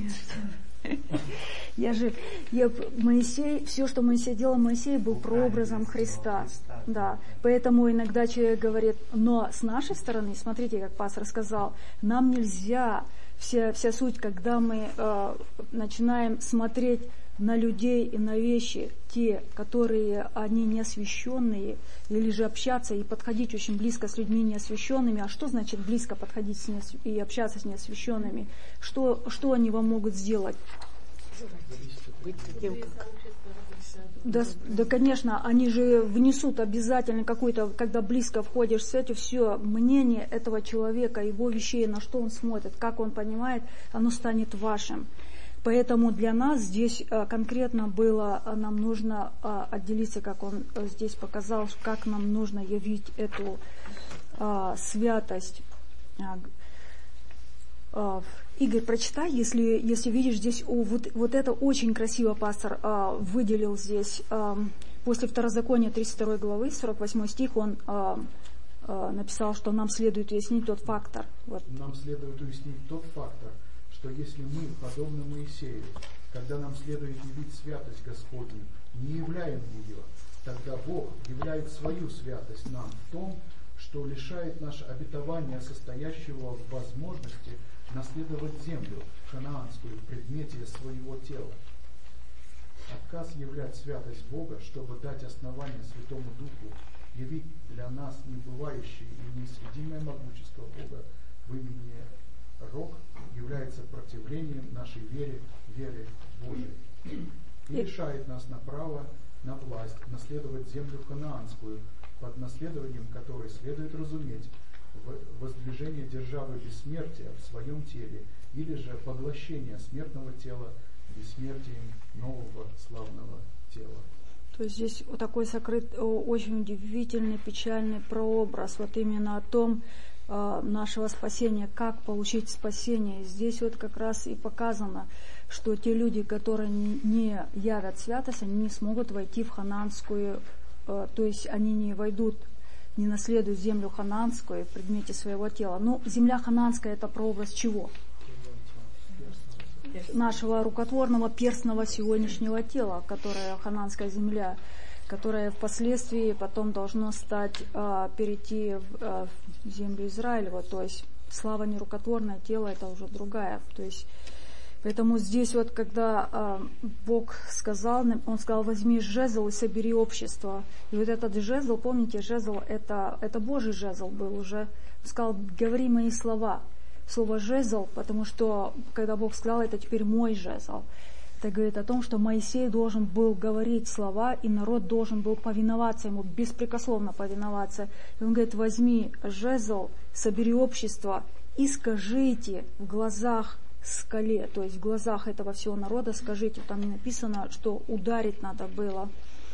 Я же, я, Моисей, все, что Моисей делал, Моисей был прообразом Христа. Да. Поэтому иногда человек говорит, но с нашей стороны, смотрите, как пастор сказал, нам нельзя, вся, вся суть, когда мы э, начинаем смотреть на людей и на вещи, те, которые они неосвященные, или же общаться и подходить очень близко с людьми неосвященными. А что значит близко подходить с неос... и общаться с неосвященными? Что, что они вам могут сделать? Да, да, конечно, они же внесут обязательно какую-то, когда близко входишь с этим, все мнение этого человека, его вещей, на что он смотрит, как он понимает, оно станет вашим. Поэтому для нас здесь конкретно было, нам нужно отделиться, как он здесь показал, как нам нужно явить эту святость. Игорь, прочитай, если, если видишь здесь, о, вот, вот это очень красиво пастор выделил здесь. После Второзакония тридцать второй главы, сорок восьмой стих, он написал, что нам следует уяснить тот фактор. Вот. Нам следует уяснить тот фактор, что если мы, подобно Моисею, когда нам следует явить святость Господню, не являем ее, тогда Бог являет свою святость нам в том, что лишает наше обетование, состоящего в возможности наследовать землю ханаанскую в предмете своего тела. Отказ являть святость Бога, чтобы дать основание Святому Духу, явить для нас небывающее и неисследимое могущество Бога в имени Рог, является противлением нашей вере, вере Божией. И лишает нас на право, на власть наследовать землю ханаанскую, под наследованием которой следует разуметь воздвижение державы бессмертия в своем теле, или же поглощение смертного тела бессмертием нового славного тела. То есть здесь вот такой сокрыт, очень удивительный, печальный прообраз вот именно о том, нашего спасения, как получить спасение. Здесь вот как раз и показано, что те люди, которые не явят святость, они не смогут войти в ханаанскую, то есть они не войдут, не наследуют землю ханаанскую в предмете своего тела. Ну, земля ханаанская — это прообраз чего? Нашего рукотворного перстного сегодняшнего тела, которое ханаанская земля, которое впоследствии потом должно стать, а, перейти в, а, в землю Израилева. То есть слава нерукотворное, тело — это уже другая. То есть, поэтому здесь вот, когда а, Бог сказал, Он сказал, возьми жезл и собери общество. И вот этот жезл, помните, жезл это, это Божий жезл был уже. Он сказал, говори мои слова. Слово жезл, потому что, когда Бог сказал, это теперь мой жезл. Это говорит о том, что Моисей должен был говорить слова, и народ должен был повиноваться ему, беспрекословно повиноваться. И он говорит, возьми жезл, собери общество, и скажите в глазах скале, то есть в глазах этого всего народа скажите, там не написано, что ударить надо было.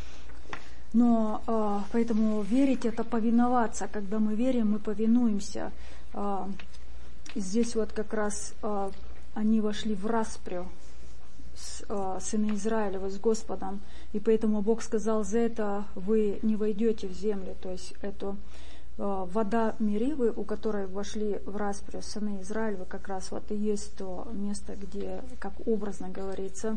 Но э, поэтому верить — это повиноваться. Когда мы верим, мы повинуемся. Э, здесь вот как раз э, они вошли в распрю, с, э, сыны Израилевы, с Господом. И поэтому Бог сказал: за это вы не войдете в землю. То есть эту э, вода Меривы, у которой вошли в распрю сыны Израилевы, как раз вот и есть то место, где, как образно говорится.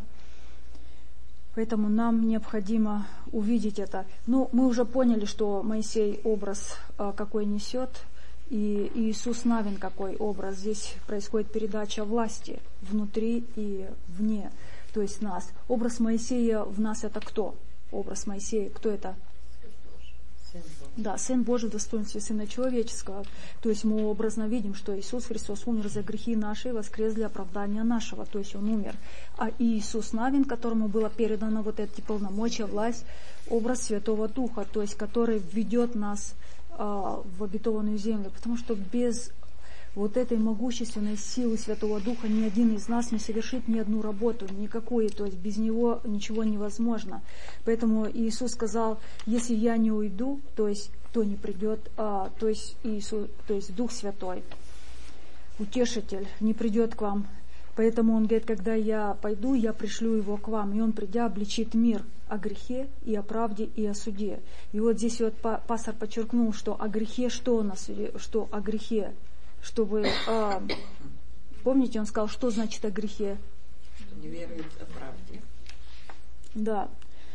Поэтому нам необходимо увидеть это. Ну, мы уже поняли, что Моисей образ а, какой несет, и Иисус Навин какой образ. Здесь происходит передача власти внутри и вне, то есть нас. Образ Моисея в нас — это кто? Образ Моисея, кто это? Сын Божий. Да, Сын Божий в достоинстве Сына Человеческого. То есть мы образно видим, что Иисус Христос умер за грехи наши и воскрес для оправдания нашего. То есть Он умер. А Иисус Навин, которому было передано вот эти полномочия, власть, образ Святого Духа, то есть который введет нас а, в обетованную землю. Потому что без вот этой могущественной силы Святого Духа ни один из нас не совершит ни одну работу, никакую, то есть без Него ничего невозможно. Поэтому Иисус сказал: если я не уйду, то есть кто не придет, а, то есть Иисус, то есть Дух Святой, Утешитель, не придет к вам. Поэтому Он говорит: когда я пойду, я пришлю Его к вам, и Он, придя, обличит мир о грехе и о правде и о суде. И вот здесь вот пастор подчеркнул, что о грехе, что на суде, что о грехе, чтобы, а, помните, он сказал, что значит о грехе? Что не верует о правде. Да,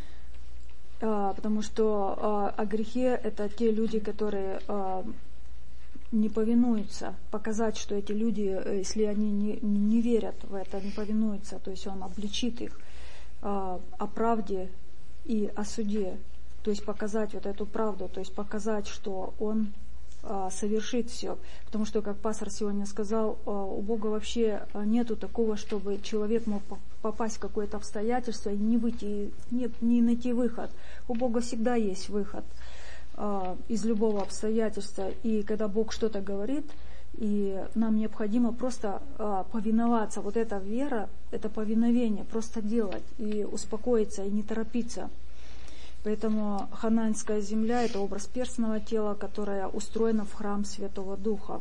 а, потому что а, о грехе — это те люди, которые а, не повинуются. Показать, что эти люди, если они не, не верят в это, не повинуются, то есть он обличит их а, о правде и о суде. То есть показать вот эту правду, то есть показать, что он совершит все. Потому что, как пастор сегодня сказал, у Бога вообще нету такого, чтобы человек мог попасть в какое-то обстоятельство и не выйти, нет, не найти выход. У Бога всегда есть выход из любого обстоятельства. И когда Бог что-то говорит, и нам необходимо просто повиноваться. Вот эта вера, это повиновение, просто делать и успокоиться, и не торопиться. Поэтому Ханаанская земля — это образ перстного тела, которое устроено в храм Святого Духа.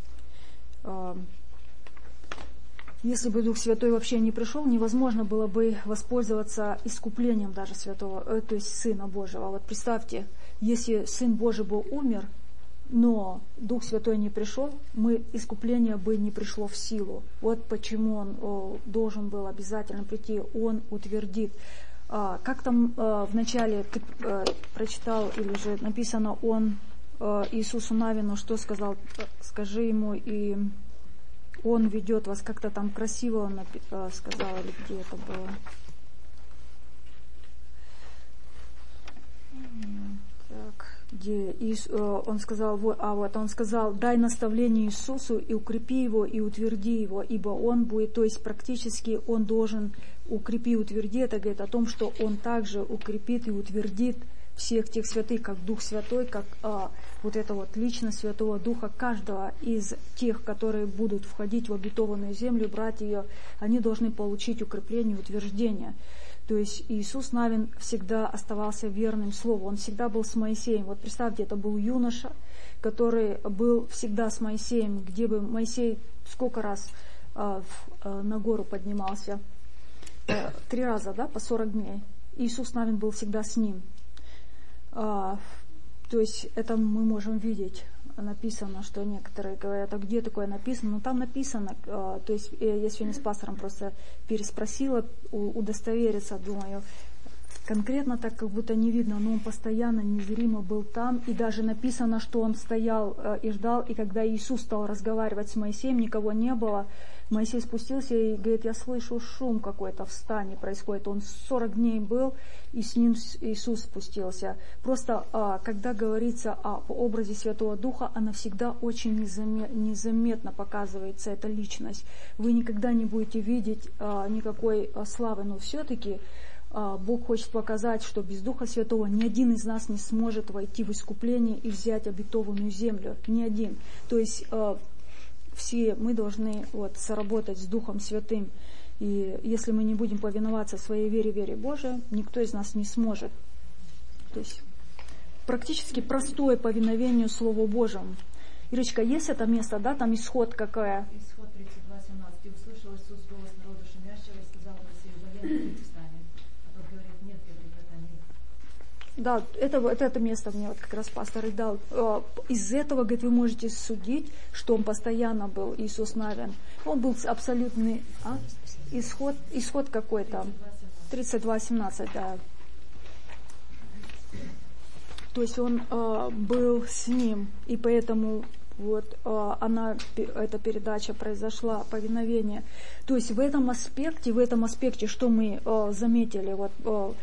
Если бы Дух Святой вообще не пришел, невозможно было бы воспользоваться искуплением даже Святого, то есть Сына Божьего. Вот представьте, если Сын Божий бы умер, но Дух Святой не пришел, мы, искупление бы не пришло в силу. Вот почему Он о, должен был обязательно прийти, Он утвердит. А, как там а, в начале ты а, прочитал, или же написано, Он а, Иисусу Навину что сказал? Скажи Ему, и Он ведет вас. Как-то там красиво Он а, сказал, или где это было? Так, где Иис, а, Он сказал, вот, а вот Он сказал: дай наставление Иисусу и укрепи его, и утверди его, ибо Он будет, то есть практически Он должен укрепи, утверди, это говорит о том, что Он также укрепит и утвердит всех тех святых, как Дух Святой, как а, вот эта вот личность Святого Духа, каждого из тех, которые будут входить в обетованную землю, брать ее, они должны получить укрепление и утверждение. То есть Иисус Навин всегда оставался верным Слову, Он всегда был с Моисеем. Вот представьте, это был юноша, который был всегда с Моисеем, где бы Моисей сколько раз а, в, а, на гору поднимался, три раза, да, по сорок дней. Иисус Навин был всегда с ним. А, то есть это мы можем видеть. Написано, что некоторые говорят: а где такое написано? Ну там написано. А, то есть я сегодня с пастором просто переспросила, у, удостовериться, думаю. Конкретно так как будто не видно, но Он постоянно незримо был там. И даже написано, что Он стоял э, и ждал. И когда Иисус стал разговаривать с Моисеем, никого не было. Моисей спустился и говорит: я слышу шум какой-то в стане происходит. Он сорок дней был, и с ним Иисус спустился. Просто а, когда говорится об образе Святого Духа, она всегда очень незаметно показывается, эта личность. Вы никогда не будете видеть а, никакой а, славы, но все-таки а, Бог хочет показать, что без Духа Святого ни один из нас не сможет войти в искупление и взять обетованную землю. Ни один. То есть а, все мы должны вот соработать с Духом Святым. И если мы не будем повиноваться своей вере, вере Божией, никто из нас не сможет. То есть практически простое повиновение Слову Божьему. Ирочка, есть это место, да, там исход какая? Исход тридцать два семнадцать. И услышал Иисус голос народа шумящего и сказал Моисею: военный станет. А тот говорит: нет, говорит, это нет. Да, это, вот это место мне вот как раз пастор и дал. Из этого, говорит, вы можете судить, что он постоянно был, Иисус Навин. Он был абсолютный... А? Исход, исход какой там? тридцать два семнадцать, да. То есть он э, был с ним, и поэтому вот э, она, эта передача произошла, повиновение. То есть в этом аспекте, в этом аспекте, что мы э, заметили, вот э,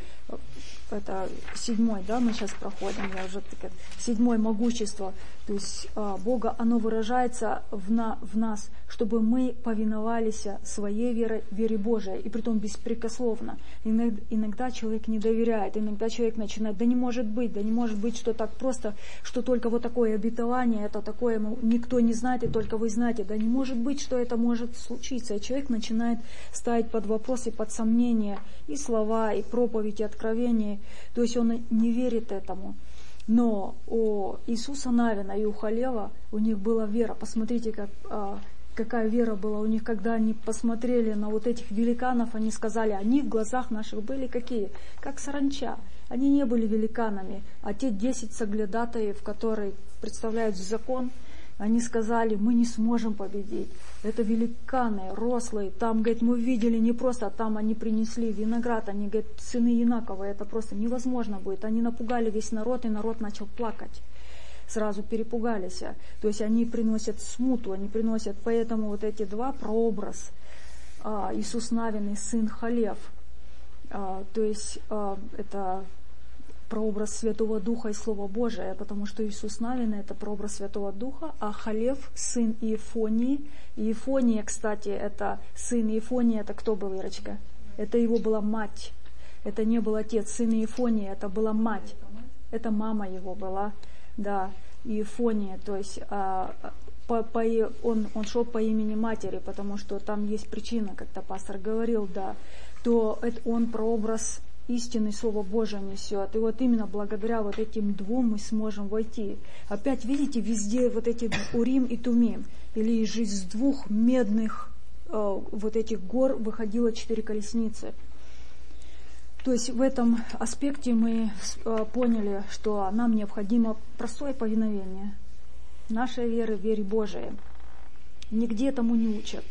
это седьмой, да, мы сейчас проходим, я уже так, седьмое могущество, то есть э, Бога, оно выражается в, на, в нас, чтобы мы повиновались своей вере, вере Божией, и притом беспрекословно. Иногда, иногда человек не доверяет, иногда человек начинает: да не может быть, да не может быть, что так просто, что только вот такое обетование, это такое, никто не знает, и только вы знаете, да не может быть, что это может случиться. И человек начинает ставить под вопрос и под сомнение и слова, и проповедь, и откровение, то есть он не верит этому. Но у Иисуса Навина и у Халева у них была вера. Посмотрите, как, а, какая вера была у них, когда они посмотрели на вот этих великанов, они сказали: они в глазах наших были какие? Как саранча. Они не были великанами, а те десять соглядатаев, которые представляют закон, они сказали: мы не сможем победить. Это великаны, рослые. Там, говорит, мы видели не просто, а там они принесли виноград. Они, говорят, сыны Янаковы, это просто невозможно будет. Они напугали весь народ, и народ начал плакать. Сразу перепугались. То есть они приносят смуту, они приносят, поэтому вот эти два прообраз. А, Иисус Навин и сын Халев. А, то есть а, это... прообраз Святого Духа и Слова Божия, потому что Иисус Навин — это прообраз Святого Духа, а Халев — сын Иефонии. Иефония, кстати, это сын Иефонии, это кто был, Ирочка? Это его была мать. Это не был отец. Сын Иефонии, это была мать. Это мама его была, да, Иефония. То есть а, по, по, он, он шел по имени матери, потому что там есть причина, как-то пастор говорил, да, то это он прообраз истинное Слово Божие несет. И вот именно благодаря вот этим двум мы сможем войти. Опять видите, везде вот эти Урим и Тумим. Или же из двух медных э, вот этих гор выходило четыре колесницы. То есть в этом аспекте мы э, поняли, что нам необходимо простое повиновение нашей веры, вере Божией. Нигде этому не учат.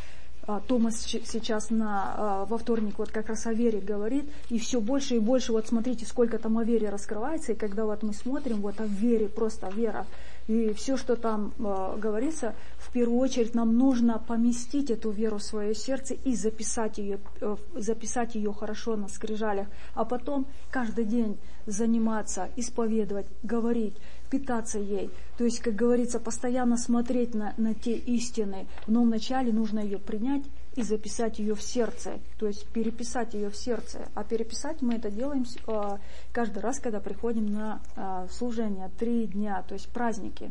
Томас сейчас на, во вторник вот как раз о вере говорит, и все больше и больше, вот смотрите, сколько там о вере раскрывается, и когда вот мы смотрим вот о вере, просто вера, и все, что там э, говорится, в первую очередь нам нужно поместить эту веру в свое сердце и записать ее, э, записать ее хорошо на скрижалях, а потом каждый день заниматься, исповедовать, говорить, питаться ей. То есть, как говорится, постоянно смотреть на, на те истины, но вначале нужно ее принять и записать ее в сердце, то есть переписать ее в сердце. А переписать мы это делаем э, каждый раз, когда приходим на э, служение, три дня, то есть праздники.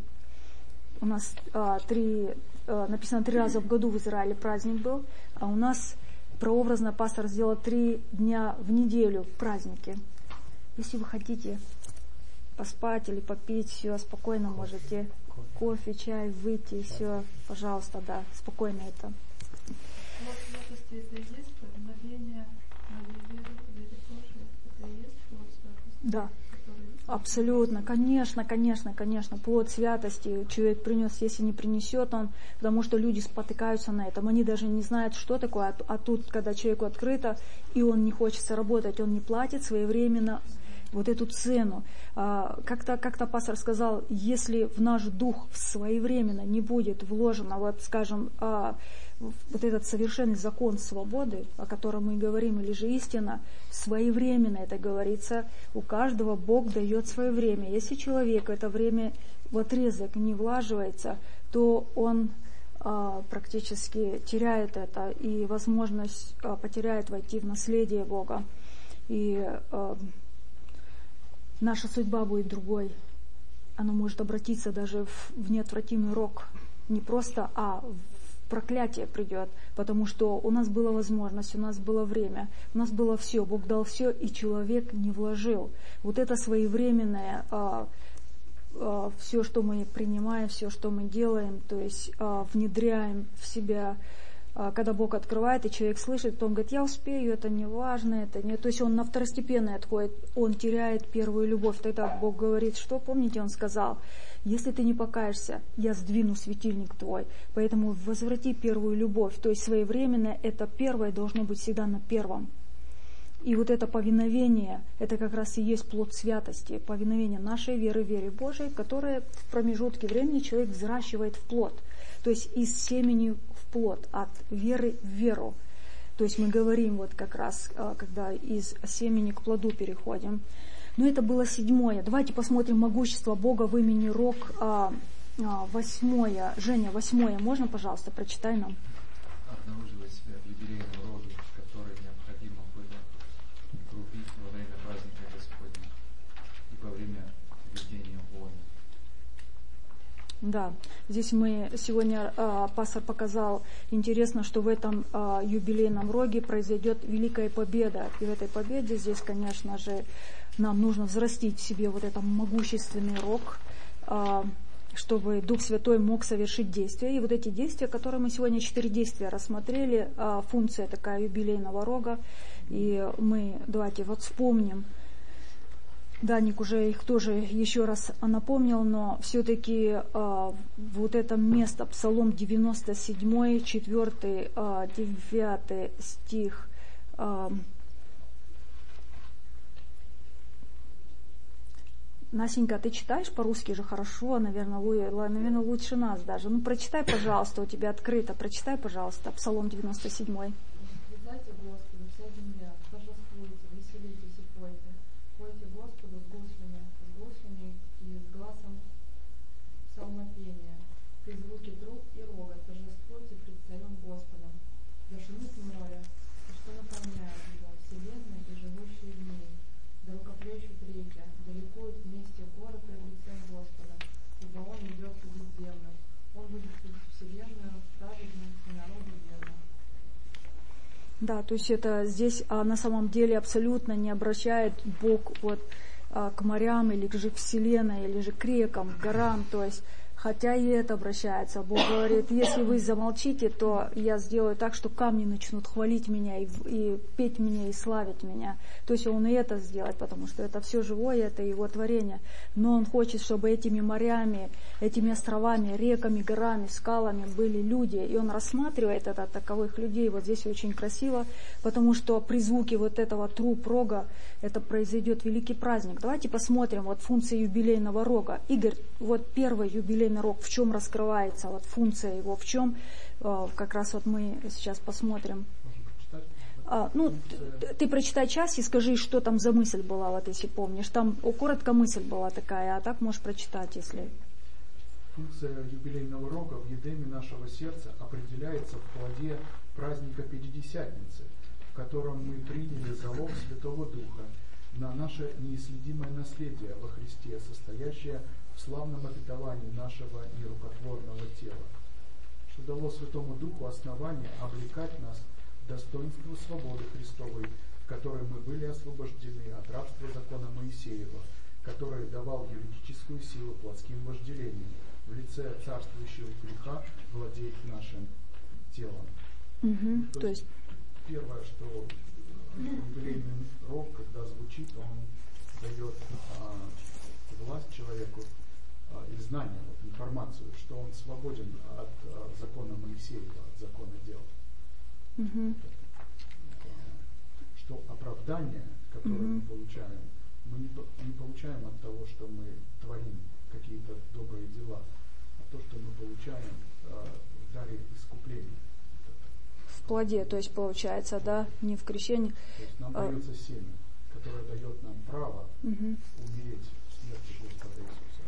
У нас э, три, э, написано три раза в году в Израиле праздник был, а у нас прообразно пастор сделал три дня в неделю праздники. Если вы хотите поспать или попить, все, спокойно можете. Кофе, чай, выйти, все, пожалуйста, да, спокойно это. Вот в святости это и есть повиновение моей вере, вере Божией, это и есть плод святости? Да, абсолютно, конечно, конечно, конечно, плод святости человек принес, если не принесет он, потому что люди спотыкаются на этом, они даже не знают, что такое, а, а тут, когда человеку открыто, и он не хочет работать, он не платит своевременно вот эту цену. А, как-то, как-то пастор сказал, если в наш дух своевременно не будет вложено, вот скажем, а, вот этот совершенный закон свободы, о котором мы говорим, или же истина, своевременно это говорится, у каждого Бог дает свое время. Если человек это время в отрезок не влаживается, то он а, практически теряет это и возможность а, потеряет войти в наследие Бога. И а, наша судьба будет другой. Она может обратиться даже в, в неотвратимый рок. не просто, а проклятие придет, потому что у нас была возможность, у нас было время, у нас было все, Бог дал все, и человек не вложил. Вот это своевременное, а, а, все, что мы принимаем, все, что мы делаем, то есть а, внедряем в себя, а, когда Бог открывает, и человек слышит, то он говорит, я успею, это не важно, это не... То есть он на второстепенное отходит, он теряет первую любовь. Тогда Бог говорит, что, помните, он сказал, если ты не покаешься, я сдвину светильник твой. Поэтому возврати первую любовь. То есть своевременное, это первое должно быть всегда на первом. И вот это повиновение, это как раз и есть плод святости, повиновение нашей веры, вере Божией, которое в промежутке времени человек взращивает в плод. То есть из семени в плод, от веры в веру. То есть мы говорим вот как раз, когда из семени к плоду переходим. Но это было седьмое. Давайте посмотрим могущество Бога в имени Рог. А, а, восьмое. Женя, восьмое. Можно, пожалуйста, прочитай нам? Обнаруживать себя в юбилейном роге, который необходимо было укрупить во время праздника Господня и во время ведения войны. Да, здесь мы сегодня, а, пастор показал, интересно, что в этом а, юбилейном роге произойдет великая победа. И в этой победе здесь, конечно же, нам нужно взрастить в себе вот этот могущественный рог, чтобы Дух Святой мог совершить действия. И вот эти действия, которые мы сегодня, четыре действия рассмотрели, функция такая юбилейного рога. И мы, давайте вот вспомним, Даник уже их тоже еще раз напомнил, но все-таки вот это место, Псалом девяносто семь, четыре, девять стих, Насенька, ты читаешь по-русски же хорошо, наверное, наверное, лучше нас даже. Ну, прочитай, пожалуйста, у тебя открыто, прочитай, пожалуйста, Псалом девяносто семь. Воздайте Господу, вся земля, торжествуйте, веселитесь и пойте. Пойте Господу с гуслями, с гуслями и с гласом псалмопения. При звуке труб и рога торжествуйте пред царем Господом. Да шумит море, и что наполняет его, вселенная и живущие в ней. Да рукоплещут реки, да ликуют вместе горы пред лицем Господа, ибо Он идет судить землю. Он будет судить вселенную праведно и народу верно. Да, то есть это здесь а, на самом деле абсолютно не обращает Бог вот, а, к морям или же к вселенной, или же к рекам, к горам, то есть хотя и это обращается. Бог говорит, если вы замолчите, то я сделаю так, что камни начнут хвалить меня и, и петь меня и славить меня. То есть Он и это сделает, потому что это все живое, это Его творение. Но Он хочет, чтобы этими морями, этими островами, реками, горами, скалами были люди. И Он рассматривает это, таковых людей. Вот здесь очень красиво, потому что при звуке вот этого труб рога это произойдет великий праздник. Давайте посмотрим вот функции юбилейного рога. Игорь, вот первый юбилейный рог, в чем раскрывается, вот функция его, в чем, как раз вот мы сейчас посмотрим. А, ну, ты, ты прочитай часть и скажи, что там за мысль была, вот если помнишь. Там о, коротко мысль была такая, а так можешь прочитать, если... Функция юбилейного рога в едеме нашего сердца определяется в плоде праздника Пятидесятницы, в котором мы приняли залог Святого Духа на наше неисследимое наследие во Христе, состоящее в славном обетовании нашего нерукотворного тела, что дало Святому Духу основание облекать нас в достоинство свободы Христовой, в которой мы были освобождены от рабства закона Моисеева, который давал юридическую силу плотским вожделениям, в лице царствующего греха владеть нашим телом. Угу, то, то есть первое, что юбилейный рог, когда звучит, он дает а, власть человеку а, и знание, вот, информацию, что он свободен от а, закона Моисеева, от закона дел. угу. Что оправдание, которое угу. мы получаем, мы не, не получаем от того, что мы творим какие-то добрые дела, а то, что мы получаем а, в даре искупления. В плоде, то есть получается, да, не в крещении. То есть нам а... дается семя, которое дает нам право угу. умереть в смерти Господа Иисуса.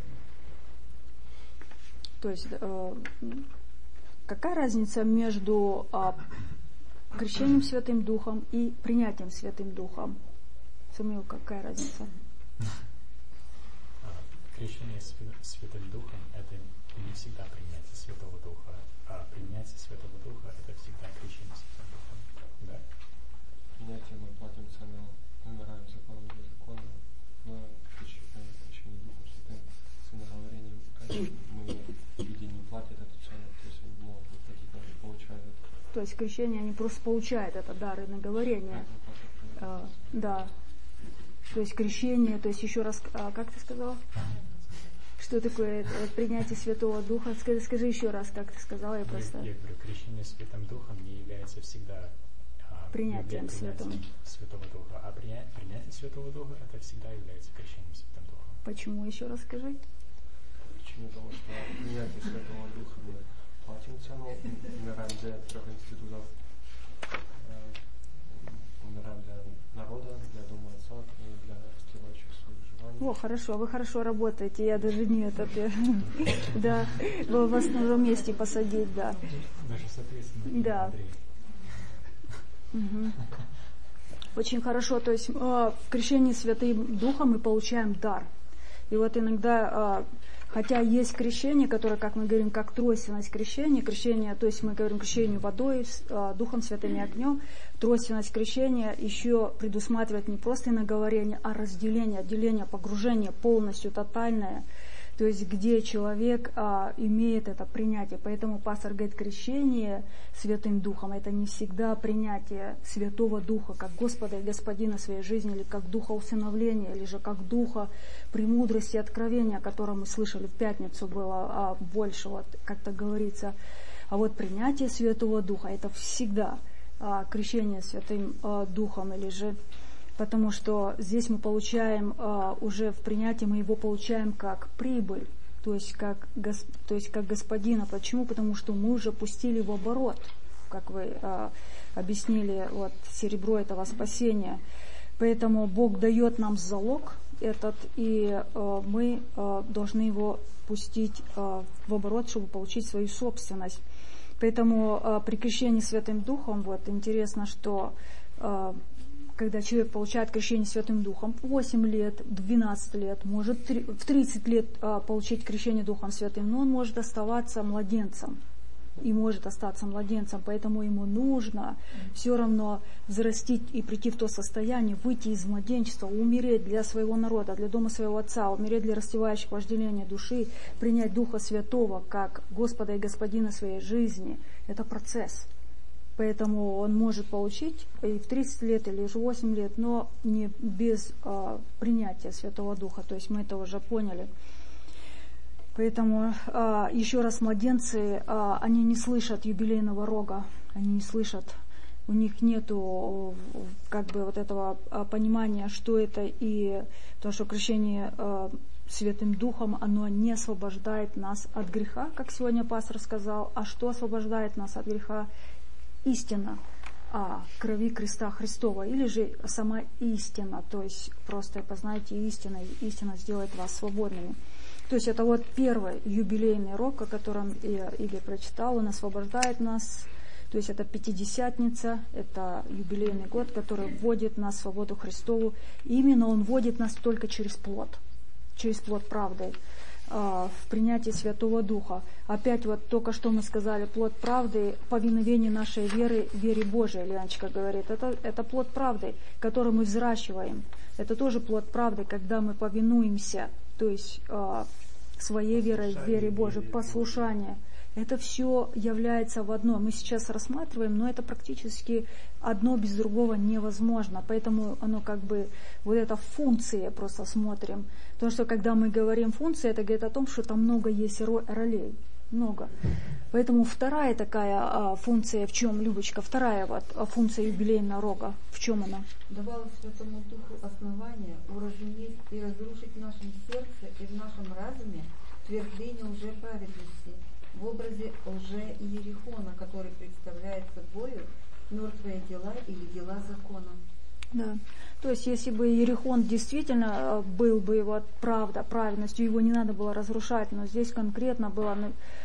То есть э, какая разница между э, крещением Святым Духом и принятием Святым Духом? Самуил, какая разница? Крещение Святым Духом — это не всегда принятие Святого Духа, а принятие Святого Духа — это всегда крещение Святым Духом. Да? Принятие мы платим цену, умираем законом для закона, но крещение Духом Святым с наговорением мы люди не платят эту цену, то есть они могут платить, но не получают это. То есть крещение они просто получают это дар и наговорение. А, да. То есть крещение, то есть еще раз, а, как ты сказала? Что такое это, принятие Святого Духа? Скажи, скажи еще раз, как ты сказала, я просто... Я, я говорю, крещение Святым Духом не является всегда а, принятием Святого. Святого Духа, а приня, принятие Святого Духа это всегда является крещением Святым Духом. Почему? Еще раз скажи. Причина того, что принятие Святого Духа мы платим цену, умираем для трех институтов, умираем для народа, для Дома Отца и для раскрывающих своих желаний. О, хорошо, вы хорошо работаете, я даже не этот, да, в основном месте посадить, да. Даже соответственно. Да. Очень хорошо, то есть в крещении Святым Духом мы получаем дар. И вот иногда, хотя есть крещение, которое, как мы говорим, как тройственность крещения, крещение, то есть мы говорим крещению водой, Духом Святым и огнем, тройственность крещения еще предусматривает не просто наговорение, а разделение, отделение, погружение полностью, тотальное, то есть где человек а, имеет это принятие. Поэтому пастор говорит, крещение Святым Духом — это не всегда принятие Святого Духа, как Господа и Господина своей жизни, или как Духа усыновления, или же как Духа премудрости и откровения, о котором мы слышали в пятницу, было а, больше, вот, как-то говорится. А вот принятие Святого Духа — это всегда а, крещение Святым а, Духом, или же потому что здесь мы получаем а, уже в принятии, мы его получаем как прибыль, то есть как, гос, то есть как господина. Почему? Потому что мы уже пустили в оборот, как вы а, объяснили, вот, серебро этого спасения. Поэтому Бог дает нам залог этот, и а, мы а, должны его пустить а, в оборот, чтобы получить свою собственность. Поэтому а, при крещении Святым Духом, вот интересно, что а, когда человек получает крещение Святым Духом в восемь лет, двенадцать лет, может в тридцать лет а, получить крещение Духом Святым, но он может оставаться младенцем. И может остаться младенцем, поэтому ему нужно все равно взрастить и прийти в то состояние, выйти из младенчества, умереть для своего народа, для дома своего отца, умереть для растевающего вожделения души, принять Духа Святого как Господа и Господина своей жизни. Это процесс. Поэтому он может получить и в тридцать лет, или уже восемь лет, но не без а, принятия Святого Духа. То есть мы это уже поняли. Поэтому а, еще раз, младенцы, а, они не слышат юбилейного рога, они не слышат, у них нету как бы вот этого а, понимания, что это, и то, что крещение а, Святым Духом, оно не освобождает нас от греха, как сегодня пастор сказал. А что освобождает нас от греха? Истина о крови креста Христова, или же сама истина, то есть просто познайте истину, и истина сделает вас свободными. То есть это вот первый юбилейный рог, о котором Игорь прочитал, он освобождает нас, то есть это Пятидесятница, это юбилейный год, который вводит нас в свободу Христову, и именно он вводит нас только через плод, через плод правды, в принятии Святого Духа. Опять вот только что мы сказали, плод правды, повиновение нашей веры, вере Божией, Леночка говорит, это, это плод правды, который мы взращиваем. Это тоже плод правды, когда мы повинуемся, то есть своей верой, вере Божией, послушание. Это все является в одно. Мы сейчас рассматриваем, но это практически одно без другого невозможно. Поэтому оно как бы, вот это функции просто смотрим. Потому что когда мы говорим функции, это говорит о том, что там много есть ролей. Много. Поэтому вторая такая а, функция, в чем, Любочка, вторая вот а, функция юбилейного рога, в чем она? Давала Святому Духу основания уразуметь и разрушить в нашем сердце и в нашем разуме твердыню лжеправедности в образе лже-иерихона, который представляет собою мертвые дела или дела закона. Да. То есть, если бы Иерихон действительно был бы вот правда, праведностью, его не надо было разрушать, но здесь конкретно было,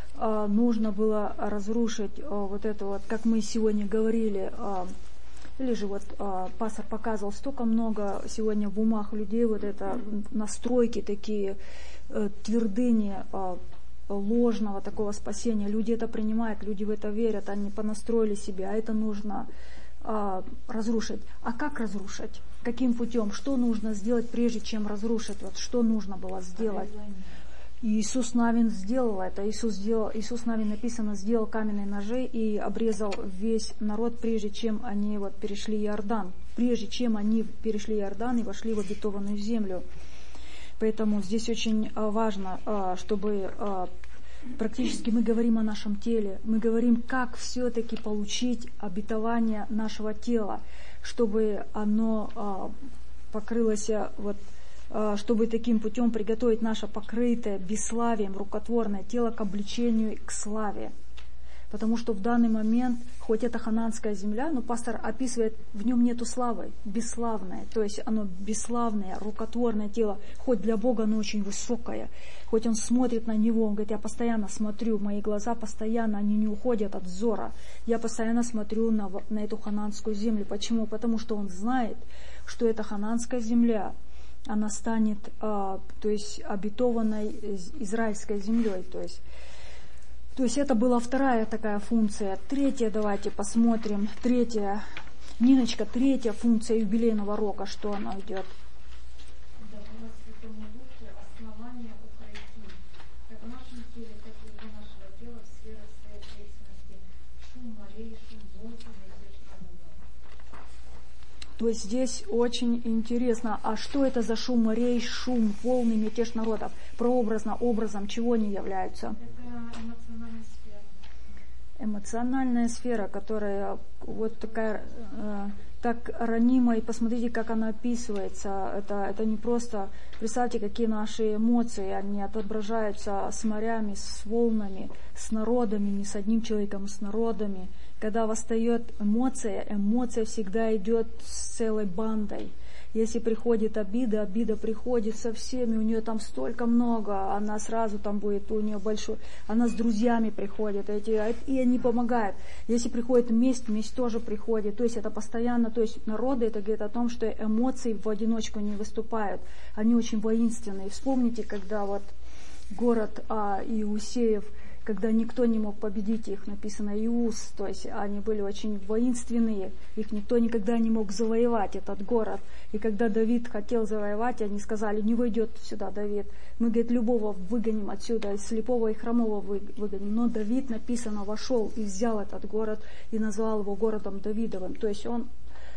нужно было разрушить вот это вот, как мы сегодня говорили, или же вот пастор показывал, столько много сегодня в умах людей вот это настройки такие, твердыни, ложного такого спасения. Люди это принимают, люди в это верят, они понастроили себя, а это нужно а, разрушить. А как разрушить? Каким путем? Что нужно сделать, прежде чем разрушить? Вот что нужно было сделать? И Иисус Навин сделал это. Иисус, сделал, Иисус Навин, написано, сделал каменные ножи и обрезал весь народ, прежде чем они вот перешли Иордан. Прежде чем они перешли Иордан и вошли в обетованную землю. Поэтому здесь очень важно, чтобы практически мы говорим о нашем теле. Мы говорим, как все-таки получить обетование нашего тела, чтобы оно покрылось вот, чтобы таким путем приготовить наше покрытое бесславием рукотворное тело к обличению и к славе. Потому что в данный момент, хоть это ханаанская земля, но пастор описывает, в нем нету славы, бесславное. То есть оно бесславное, рукотворное тело, хоть для Бога оно очень высокое. Хоть он смотрит на него, он говорит, я постоянно смотрю, мои глаза постоянно, они не уходят от взора. Я постоянно смотрю на, на эту ханаанскую землю. Почему? Потому что он знает, что эта ханаанская земля, она станет, а, то есть, обетованной израильской землей. То есть, то есть это была вторая такая функция. Третья, давайте посмотрим. Третья, Ниночка, третья функция юбилейного рока, что она идет? То есть здесь очень интересно, а что это за шум морей, шум, волны, мятеж народов? Прообразно, образом чего они являются? Это эмоциональная сфера. Эмоциональная сфера, которая вот такая, э, так ранима, и посмотрите, как она описывается. Это, это не просто, представьте, какие наши эмоции, они отображаются с морями, с волнами, с народами, не с одним человеком, а с народами. Когда восстает эмоция, эмоция всегда идет с целой бандой. Если приходит обида, обида приходит со всеми, у нее там столько много, она сразу там будет, у нее большой, она с друзьями приходит, эти, и они помогают. Если приходит месть, месть тоже приходит. То есть это постоянно, то есть народы, это говорит о том, что эмоции в одиночку не выступают, они очень воинственные. Вспомните, когда вот город а, Иусеев, когда никто не мог победить их, написано Иус, то есть они были очень воинственные, их никто никогда не мог завоевать, этот город. И когда Давид хотел завоевать, они сказали, не войдет сюда Давид, мы, говорит, любого выгоним отсюда, и слепого и хромого выгоним. Но Давид, написано, вошел и взял этот город и назвал его городом Давидовым, то есть он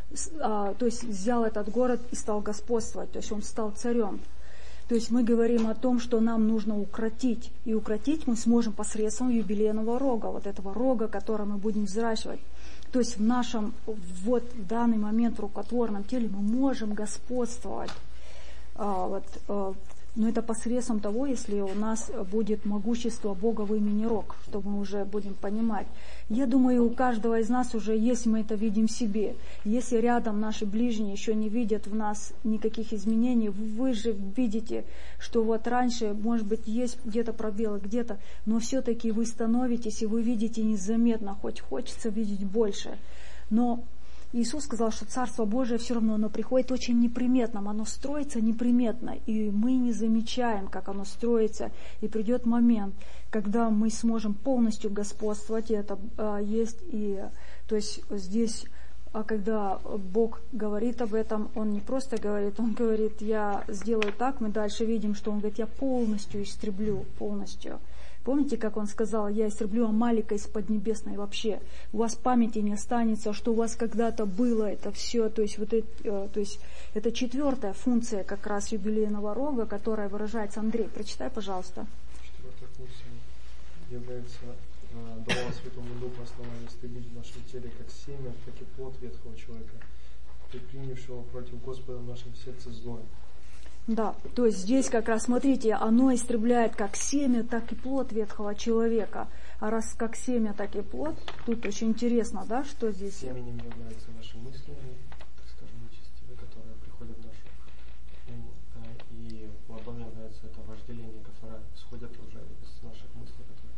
а, то есть взял этот город и стал господствовать, то есть он стал царем. То есть мы говорим о том, что нам нужно укротить. И укротить мы сможем посредством юбилейного рога, вот этого рога, который мы будем взращивать. То есть в нашем, вот в данный момент в рукотворном теле мы можем господствовать. А, вот, а, но это посредством того, если у нас будет могущество Бога в имени Рог, что мы уже будем понимать. Я думаю, у каждого из нас уже, если мы это видим в себе, если рядом наши ближние еще не видят в нас никаких изменений, вы же видите, что вот раньше, может быть, есть где-то пробелы, где-то, но все-таки вы становитесь, и вы видите незаметно, хоть хочется видеть больше. Но Иисус сказал, что Царство Божие все равно, оно приходит очень неприметным, оно строится неприметно, и мы не замечаем, как оно строится, и придет момент, когда мы сможем полностью господствовать, и это а, есть, и то есть здесь, а когда Бог говорит об этом, Он не просто говорит, Он говорит, я сделаю так, мы дальше видим, что Он говорит, я полностью истреблю, полностью. Помните, как он сказал, я истреблю Амалика из Поднебесной вообще. У вас памяти не останется, что у вас когда-то было это все. То есть, вот это, то есть это четвертая функция как раз юбилейного рога, которая выражается. Андрей, прочитай, пожалуйста. Четвертая функция является давала Святому Духу основание истребить в нашем теле как семя, так и плод ветхого человека, предпринявшего против Господа в нашем сердце злое. Да, то есть здесь как раз, смотрите, оно истребляет как семя, так и плод ветхого человека. А раз как семя, так и плод, тут очень интересно, да, что здесь... Семенем являются наши мысли, так скажем, нечестивые, которые приходят в нашу ум, и плодом является это вожделение, которое исходит уже из наших мыслей, которые...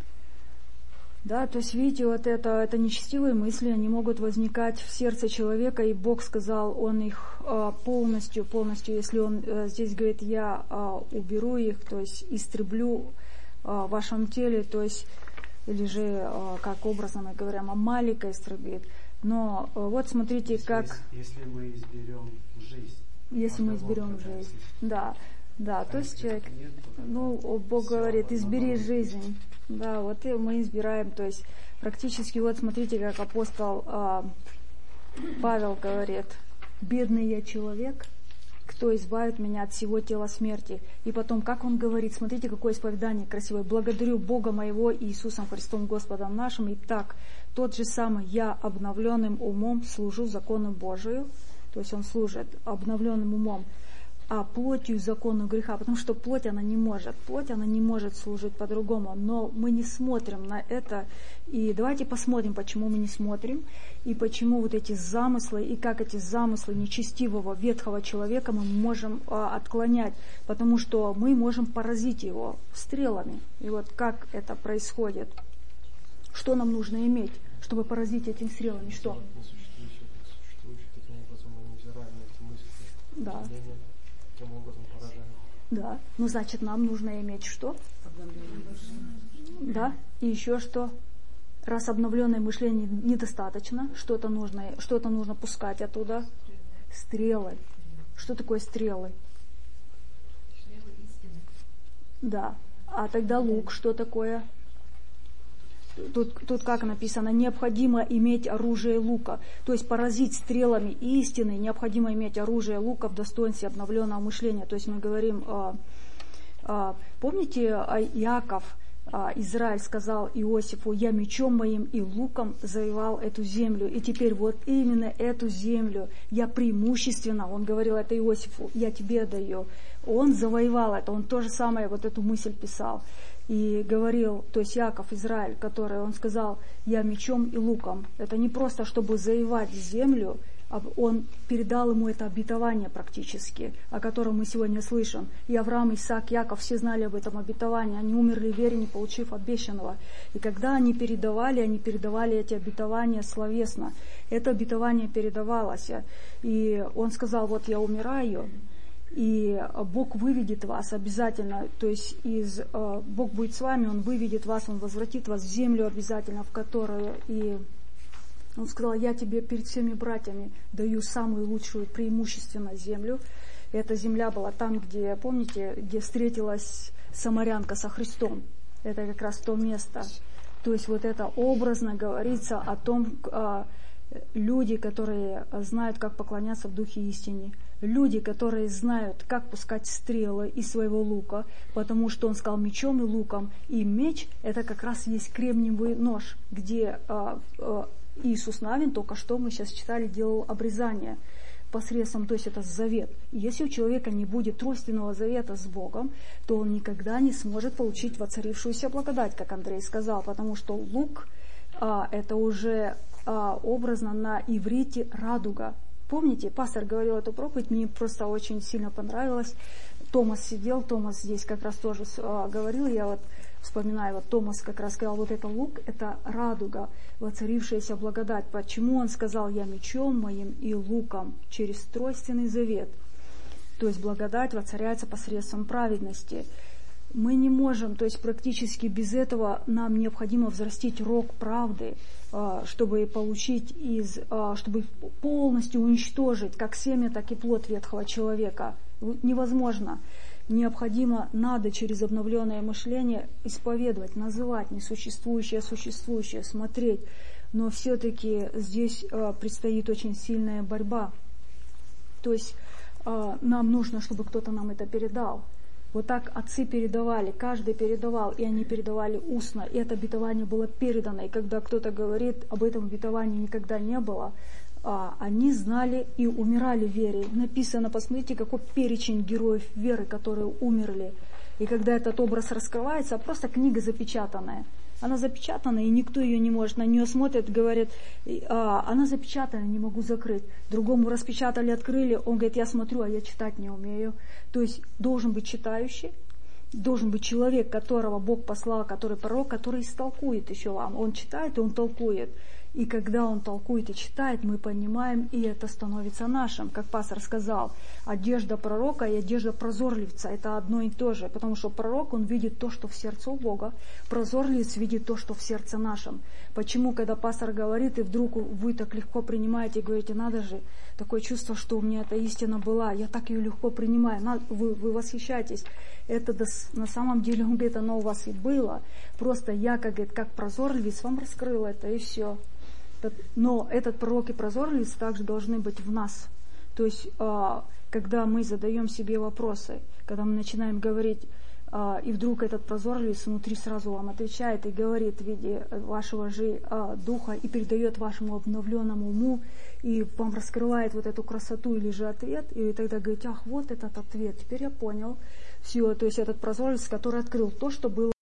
Да, то есть, видите, вот это, это нечестивые мысли, они могут возникать в сердце человека, и Бог сказал, Он их а, полностью, полностью, если Он а, здесь говорит, я а, уберу их, то есть истреблю, в вашем теле, то есть, или же, как образно мы говорим, Амалика истребит. Но вот смотрите, если, как... Если мы изберем жизнь. Если мы изберем жизнь, да. Да, а то есть человек, ну, Бог говорит, избери жизнь. Да, вот и мы избираем, то есть практически, вот смотрите, как апостол а, Павел говорит, бедный я человек, кто избавит меня от всего тела смерти. И потом, как он говорит, смотрите, какое исповедание красивое. Благодарю Бога моего и Иисусом Христом Господом нашим. И так, тот же самый я обновленным умом служу закону Божию. То есть он служит обновленным умом, а плотью закону греха, потому что плоть она не может, плоть она не может служить по-другому, но мы не смотрим на это, и давайте посмотрим, почему мы не смотрим, и почему вот эти замыслы, и как эти замыслы нечестивого ветхого человека мы можем а, отклонять, потому что мы можем поразить его стрелами, и вот как это происходит, что нам нужно иметь, чтобы поразить этим стрелами, что? Да. Да. Ну, значит, нам нужно иметь что? Да. И еще что? Раз обновленное мышление недостаточно, что-то нужно, что-то нужно пускать оттуда. Стрелы. Что такое стрелы? Стрелы истины. Да. А тогда лук, что такое? Тут, тут как написано, необходимо иметь оружие лука. То есть поразить стрелами истины, необходимо иметь оружие лука в достоинстве обновленного мышления. То есть мы говорим, а, а, помните, Иаков, а, Израиль сказал Иосифу, я мечом моим и луком завоевал эту землю. И теперь вот именно эту землю я преимущественно, он говорил это Иосифу, я тебе даю. Он завоевал это, он то же самое, вот эту мысль писал. И говорил, то есть Иаков, Израиль, который, он сказал, я мечом и луком. Это не просто, чтобы завоевать землю, а он передал ему это обетование практически, о котором мы сегодня слышим. И Авраам, Исаак, Яков, все знали об этом обетовании. Они умерли в вере, не получив обещанного. И когда они передавали, они передавали эти обетования словесно. Это обетование передавалось. И он сказал, вот я умираю, и Бог выведет вас обязательно, то есть из, Бог будет с вами, Он выведет вас, Он возвратит вас в землю обязательно, в которую, и Он сказал, я тебе перед всеми братьями даю самую лучшую преимущественно землю. И эта земля была там, где, помните, где встретилась самарянка со Христом. Это как раз то место. То есть вот это образно говорится о том, люди, которые знают, как поклоняться в духе истине. Люди, которые знают, как пускать стрелы из своего лука, потому что он сказал мечом и луком. И меч – это как раз есть кремниевый нож, где а, а, Иисус Навин, только что мы сейчас читали, делал обрезание посредством, то есть это завет. И если у человека не будет тройственного завета с Богом, то он никогда не сможет получить воцарившуюся благодать, как Андрей сказал, потому что лук а, – это уже а, образно на иврите радуга. Помните, пастор говорил эту проповедь, мне просто очень сильно понравилось. Томас сидел, Томас здесь как раз тоже а, говорил, я вот вспоминаю, вот Томас как раз сказал, вот это лук, это радуга, воцарившаяся благодать. Почему он сказал, я мечом моим и луком через тройственный завет? То есть благодать воцаряется посредством праведности. Мы не можем, то есть практически без этого нам необходимо взрастить рог правды, чтобы получить из, чтобы полностью уничтожить как семя, так и плод ветхого человека. Невозможно. Необходимо, надо через обновленное мышление исповедовать, называть несуществующее существующее, смотреть. Но все-таки здесь предстоит очень сильная борьба. То есть нам нужно, чтобы кто-то нам это передал. Вот так отцы передавали, каждый передавал, и они передавали устно, и это обетование было передано. И когда кто-то говорит, об этом обетовании никогда не было, а, они знали и умирали в вере. Написано, посмотрите, какой перечень героев веры, которые умерли. И когда этот образ раскрывается, просто книга запечатанная. Она запечатана, и никто ее не может. На нее смотрят, говорят, а, она запечатана, не могу закрыть. Другому распечатали, открыли, он говорит, я смотрю, а я читать не умею. То есть должен быть читающий, должен быть человек, которого Бог послал, который пророк, который истолкует еще вам. Он читает, и он толкует. И когда он толкует и читает, мы понимаем, и это становится нашим. Как пастор сказал, одежда пророка и одежда прозорливца – это одно и то же. Потому что пророк, он видит то, что в сердце у Бога. Прозорливец видит то, что в сердце нашем. Почему, когда пастор говорит, и вдруг вы так легко принимаете, и говорите, надо же, такое чувство, что у меня эта истина была, я так ее легко принимаю, вы, вы восхищаетесь. Это на самом деле, он говорит, оно у вас и было. Просто я, как, говорит, как прозорливец, вам раскрыла это, и все. Но этот пророк и прозорливец также должны быть в нас. То есть, когда мы задаем себе вопросы, когда мы начинаем говорить, и вдруг этот прозорливец внутри сразу вам отвечает и говорит в виде вашего же духа и передает вашему обновленному уму, и вам раскрывает вот эту красоту или же ответ, и вы тогда говорите, ах, вот этот ответ, теперь я понял. Все, то есть этот прозорливец, который открыл то, что было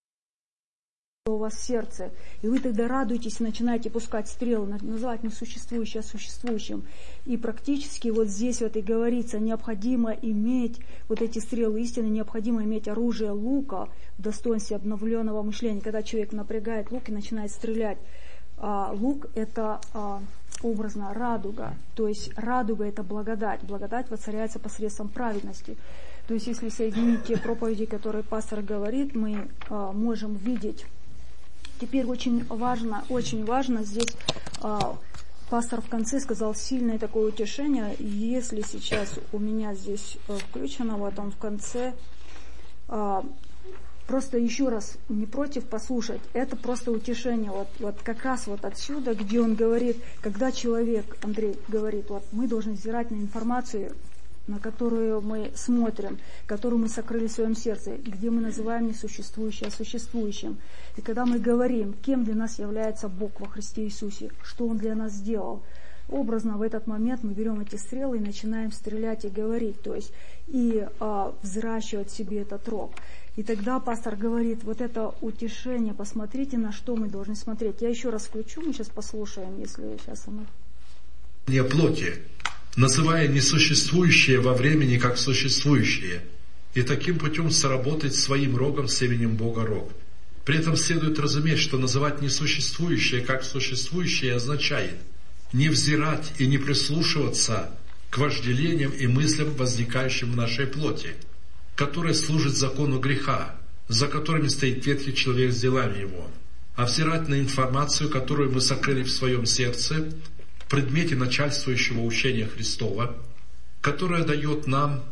у вас в сердце. И вы тогда радуетесь и начинаете пускать стрелы, называть несуществующее существующим. И практически вот здесь вот и говорится, необходимо иметь вот эти стрелы истины, необходимо иметь оружие лука в достоинстве обновленного мышления. Когда человек напрягает лук и начинает стрелять, а, лук это а, образно радуга, то есть радуга это благодать. Благодать воцаряется посредством праведности. То есть если соединить те проповеди, которые пастор говорит, мы а, можем видеть. Теперь очень важно, очень важно здесь, а, пастор в конце сказал сильное такое утешение, если сейчас у меня здесь а, включено в этом в конце, а, просто еще раз не против послушать, это просто утешение, вот, вот как раз вот отсюда, где он говорит, когда человек, Андрей говорит, вот мы должны взирать на информацию, на которую мы смотрим, которую мы сокрыли в своем сердце, где мы называем несуществующее существующим. И когда мы говорим, кем для нас является Бог во Христе Иисусе, что Он для нас сделал, образно в этот момент мы берем эти стрелы и начинаем стрелять и говорить, то есть и а, взращивать себе этот рог. И тогда пастор говорит, вот это утешение, посмотрите, на что мы должны смотреть. Я еще раз включу, мы сейчас послушаем, если сейчас оно... Не плоти, называя несуществующее во времени как существующее, и таким путем соработать своим рогом с именем Бога рог. При этом следует разуметь, что называть несуществующее как существующее означает не взирать и не прислушиваться к вожделениям и мыслям, возникающим в нашей плоти, которые служат закону греха, за которыми стоит ветхий человек с делами его, а взирать на информацию, которую мы сокрыли в своем сердце, в предмете начальствующего учения Христова, которое дает нам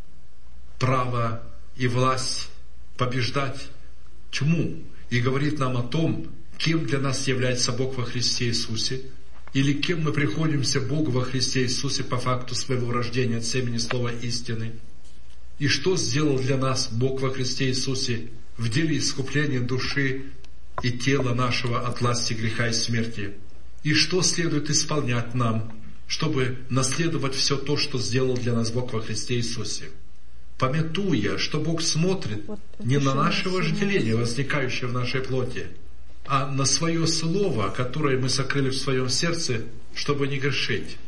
право и власть побеждать тьму и говорит нам о том, кем для нас является Бог во Христе Иисусе, или кем мы приходимся Богу во Христе Иисусе по факту своего рождения от семени слова истины, и что сделал для нас Бог во Христе Иисусе в деле искупления души и тела нашего от власти греха и смерти, и что следует исполнять нам, чтобы наследовать все то, что сделал для нас Бог во Христе Иисусе. Памятуя, что Бог смотрит не на наше вожделение, возникающее в нашей плоти, а на свое слово, которое мы сокрыли в своем сердце, чтобы не грешить.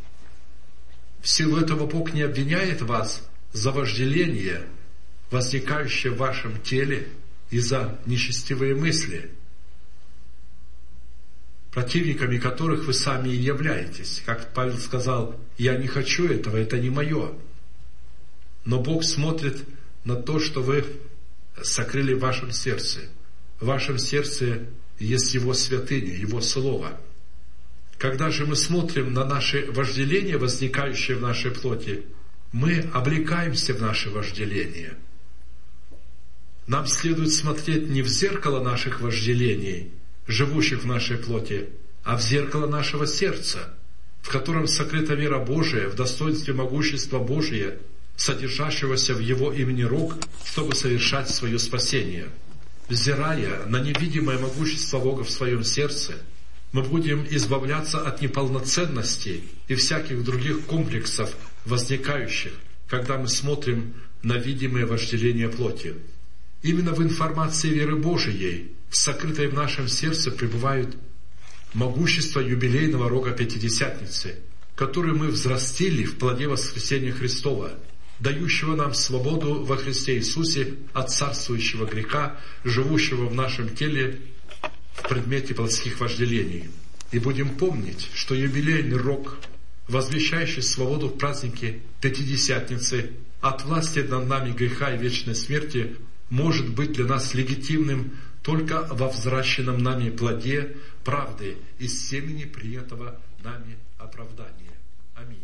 В силу этого Бог не обвиняет вас за вожделение, возникающее в вашем теле, и за нечестивые мысли, противниками которых вы сами и являетесь. Как Павел сказал, я не хочу этого, это не мое. Но Бог смотрит на то, что вы сокрыли в вашем сердце. В вашем сердце есть Его святыня, Его Слово. Когда же мы смотрим на наше вожделение, возникающее в нашей плоти, мы облекаемся в наше вожделение. Нам следует смотреть не в зеркало наших вожделений, живущих в нашей плоти, а в зеркало нашего сердца, в котором сокрыта вера Божия в достоинстве могущества Божия, содержащегося в Его имени рог, чтобы совершать свое спасение. Взирая на невидимое могущество Бога в своем сердце, мы будем избавляться от неполноценности и всяких других комплексов, возникающих, когда мы смотрим на видимое вожделение плоти. Именно в информации веры Божией, сокрытой в нашем сердце, пребывает могущество юбилейного рога Пятидесятницы, который мы взрастили в плоде воскресения Христова, дающего нам свободу во Христе Иисусе от царствующего греха, живущего в нашем теле в предмете плотских вожделений. И будем помнить, что юбилейный рог, возвещающий свободу в празднике Пятидесятницы от власти над нами греха и вечной смерти, может быть для нас легитимным только во взращенном нами плоде правды из семени принятого нами оправдания. Аминь.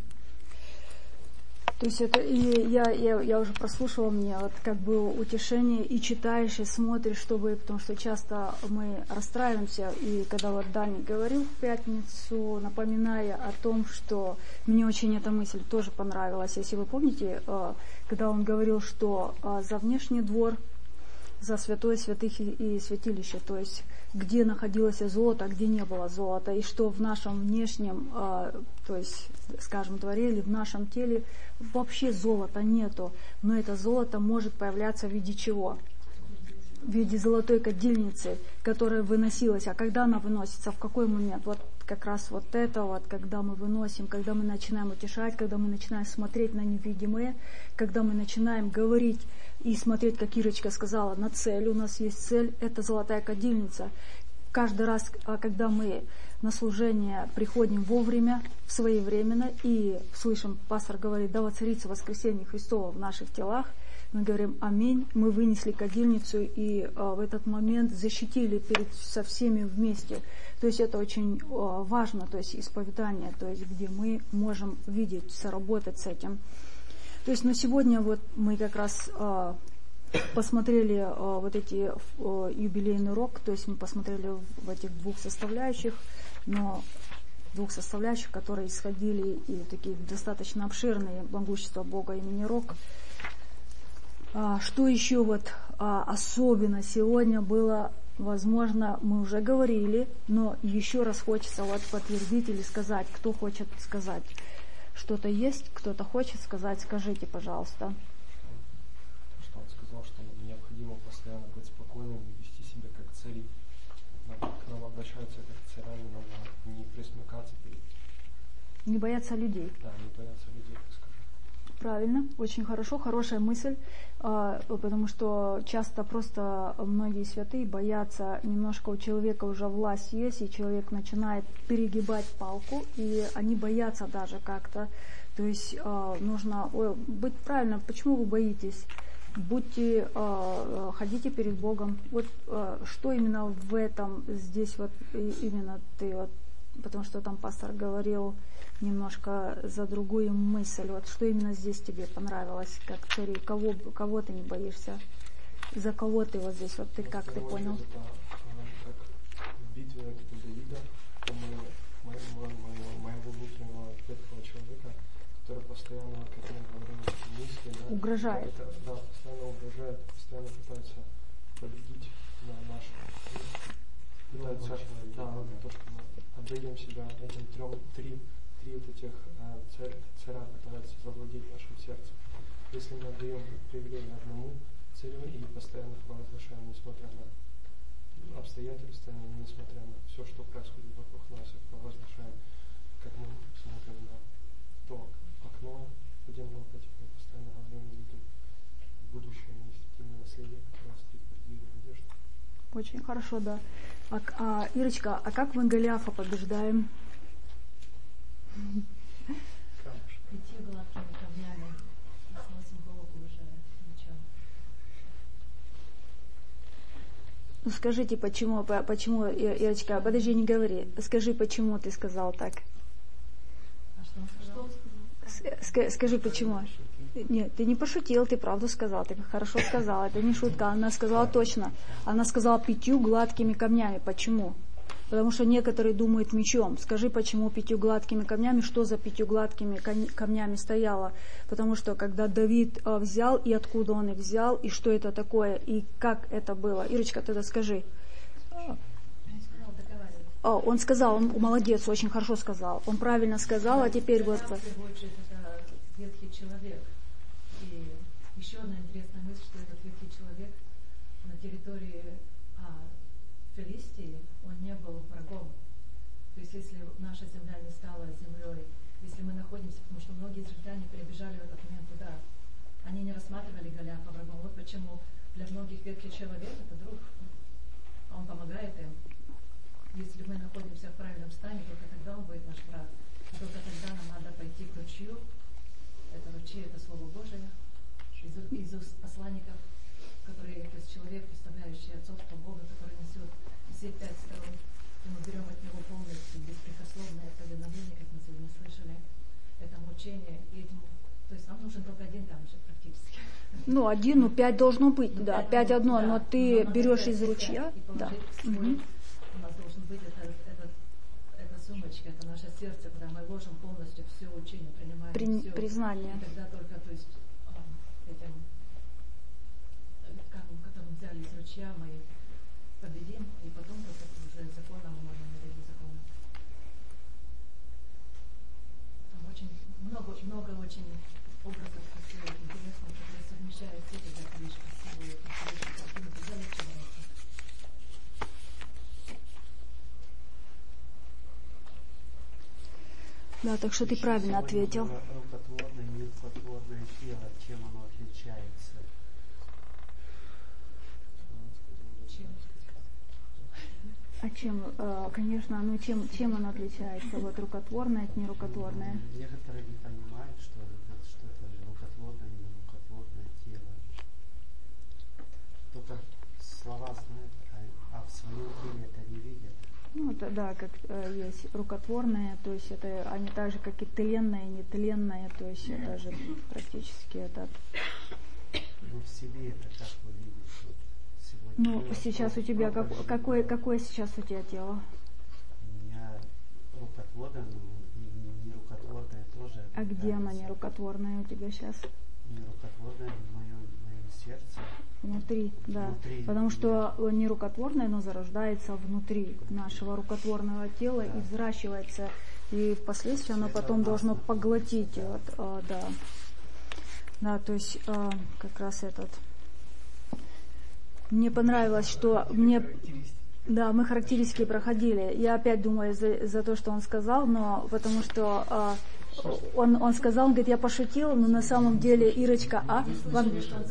То есть это и я, я, я уже прослушала, мне вот как бы утешение, и читаешь, и смотришь, чтобы, потому что часто мы расстраиваемся, и когда вот Дани говорил в пятницу, напоминая о том, что мне очень эта мысль тоже понравилась, если вы помните, когда он говорил, что за внешний двор, за святое святых и святилище, то есть где находилось золото, а где не было золота, и что в нашем внешнем, то есть, скажем, дворе или в нашем теле вообще золота нету, но это золото может появляться в виде чего? В виде золотой кадильницы, которая выносилась. А когда она выносится, в какой момент? Вот как раз вот это вот, когда мы выносим, когда мы начинаем утешать, когда мы начинаем смотреть на невидимое, когда мы начинаем говорить и смотреть, как Ирочка сказала, на цель. У нас есть цель, это золотая кадильница. Каждый раз, когда мы на служение приходим вовремя, своевременно, и слышим, пастор говорит, да воцарится воскресение Христово в наших телах, мы говорим аминь, мы вынесли кадильницу и а, в этот момент защитили перед, со всеми вместе. То есть это очень а, важно, то есть исповедание, то есть где мы можем видеть, соработать с этим. То есть на сегодня вот мы как раз а, посмотрели а, вот эти а, юбилейный рок, то есть мы посмотрели в этих двух составляющих, но двух составляющих, которые исходили и такие достаточно обширные могущества Бога имени Рок. А, что еще вот а, особенно сегодня было, возможно, мы уже говорили, но еще раз хочется вот подтвердить или сказать, кто хочет сказать. Что-то есть, кто-то хочет сказать, скажите, пожалуйста. Что он сказал, что необходимо постоянно быть спокойным и вести себя как цари. К нам обращаются как к царям, надо не присмыкаться перед. Не бояться людей. Да, не бояться людей, так скажем. Правильно, очень хорошо, хорошая мысль, потому что часто просто многие святые боятся, немножко у человека уже власть есть, и человек начинает перегибать палку, и они боятся даже как-то. То есть нужно быть правильно. Почему вы боитесь? Будьте, ходите перед Богом. Вот что именно в этом здесь вот именно ты вот, потому что там пастор говорил немножко за другую мысль. Вот что именно здесь тебе понравилось, как цари? Кого, кого ты не боишься? За кого ты вот здесь? Вот ты как ты понял? Это, как в битве это Давида, моего, моего, моего внутреннего ветхого человека, который постоянно, как мы говорим, мысли, да, угрожает. Это, да, постоянно угрожает, постоянно пытается победить на нашу. Пытается, да, то, что мы отдаем себя этим трем, три, три вот этих э, царя, царя пытаются завладеть нашим сердцем. Если мы отдаем привилегию одному царю и постоянно провозглашаем, несмотря на обстоятельства, несмотря на все, что происходит вокруг нас, и провозглашаем, как мы смотрим на то окно, будем лопать, мы постоянно говорим, видим будущее неистинное наследие, которое стоит под дверью надежды. Очень хорошо, да. А, а, Ирочка, а как мы Голиафа побеждаем? Пяти гладкими камнями сносим голову уже мечом. Ну скажите, почему, почему, Ирочка, подожди, не говори. Скажи, почему ты сказал так? А что он сказал? Sk- скажи, почему? Нет, ты не пошутил, ты правду сказал, ты хорошо сказал, это не шутка, она сказала точно. Она сказала пятью гладкими камнями. Почему? Потому что некоторые думают мечом. Скажи, почему пятью гладкими камнями, что за пятью гладкими камнями стояло? Потому что когда Давид взял, и откуда он их взял, и что это такое, и как это было. Ирочка, тогда скажи. О, он сказал, он молодец, очень хорошо сказал. Он правильно сказал, а теперь вот... Это ветхий человек. И еще одна интересная мысль, что этот ветхий человек на территории а, Филистии, он не был врагом. То есть если наша земля не стала землей, если мы находимся, потому что многие израильтяне перебежали в этот момент туда, они не рассматривали Голиафа врагом. Вот почему для многих ветхий человек это друг, он помогает им. если мы находимся в правильном стане, только тогда он будет наш брат. Только тогда нам надо пойти к ручью. Это ручей, это Слово Божие. Из, из уст посланников, которые, то есть человек, представляющий отцовство Бога, который несет все пять сторон. И мы берем от него полностью беспрекословное повиновение, как мы сегодня слышали, этому учению и этому. То есть нам нужен только один камушек практически. Ну, один, ну, пять должно быть, ну, да, пять, пять одно, да, но ты но берешь из ручья, да. Угу. У нас должен быть это, это, эта сумочка, это наше сердце, когда мы ложим полностью все учение, принимаем При, все. Признание. И тогда только, то есть, этим камнем, которым взяли из ручья, мы победим, и потом только уже законом мы можем мирить без закона. Там очень много, много очень образов красивых, интересных, которые совмещают все, когда ты видишь красивые, красивые картины, тогда легче нравится. Да, так что ты правильно ответил. Рукотворное и нерукотворное тело, чем оно отличается? А чем, конечно, ну чем, чем оно отличается? Вот рукотворное от нерукотворное. Некоторые не понимают, что это, что это рукотворное и нерукотворное тело. Только слова знают, а в своем теле это не видят. Ну, это, да, как э, есть рукотворное, то есть это они так же, как и тленное, и нетленное, то есть это же практически это. Ну, в себе это как вы видите? Вот ну, сейчас у тебя, как, какое, какое сейчас у тебя тело? У меня рукотворное, но не, не рукотворное тоже. А где оно не рукотворное у тебя сейчас? Не рукотворное в моем, в моем сердце. Внутри, да. Внутри, Потому да. что нерукотворное, оно зарождается внутри нашего рукотворного тела, да, и взращивается. И впоследствии оно потом должно поглотить. Да. Вот, а, да. да, то есть а, как раз этот. Мне понравилось, что мне... Да, мы характеристики проходили. Я опять думаю за, за то, что он сказал, но потому что... А, Он, он сказал, он говорит, я пошутил, но на самом деле Ирочка, а? Вам...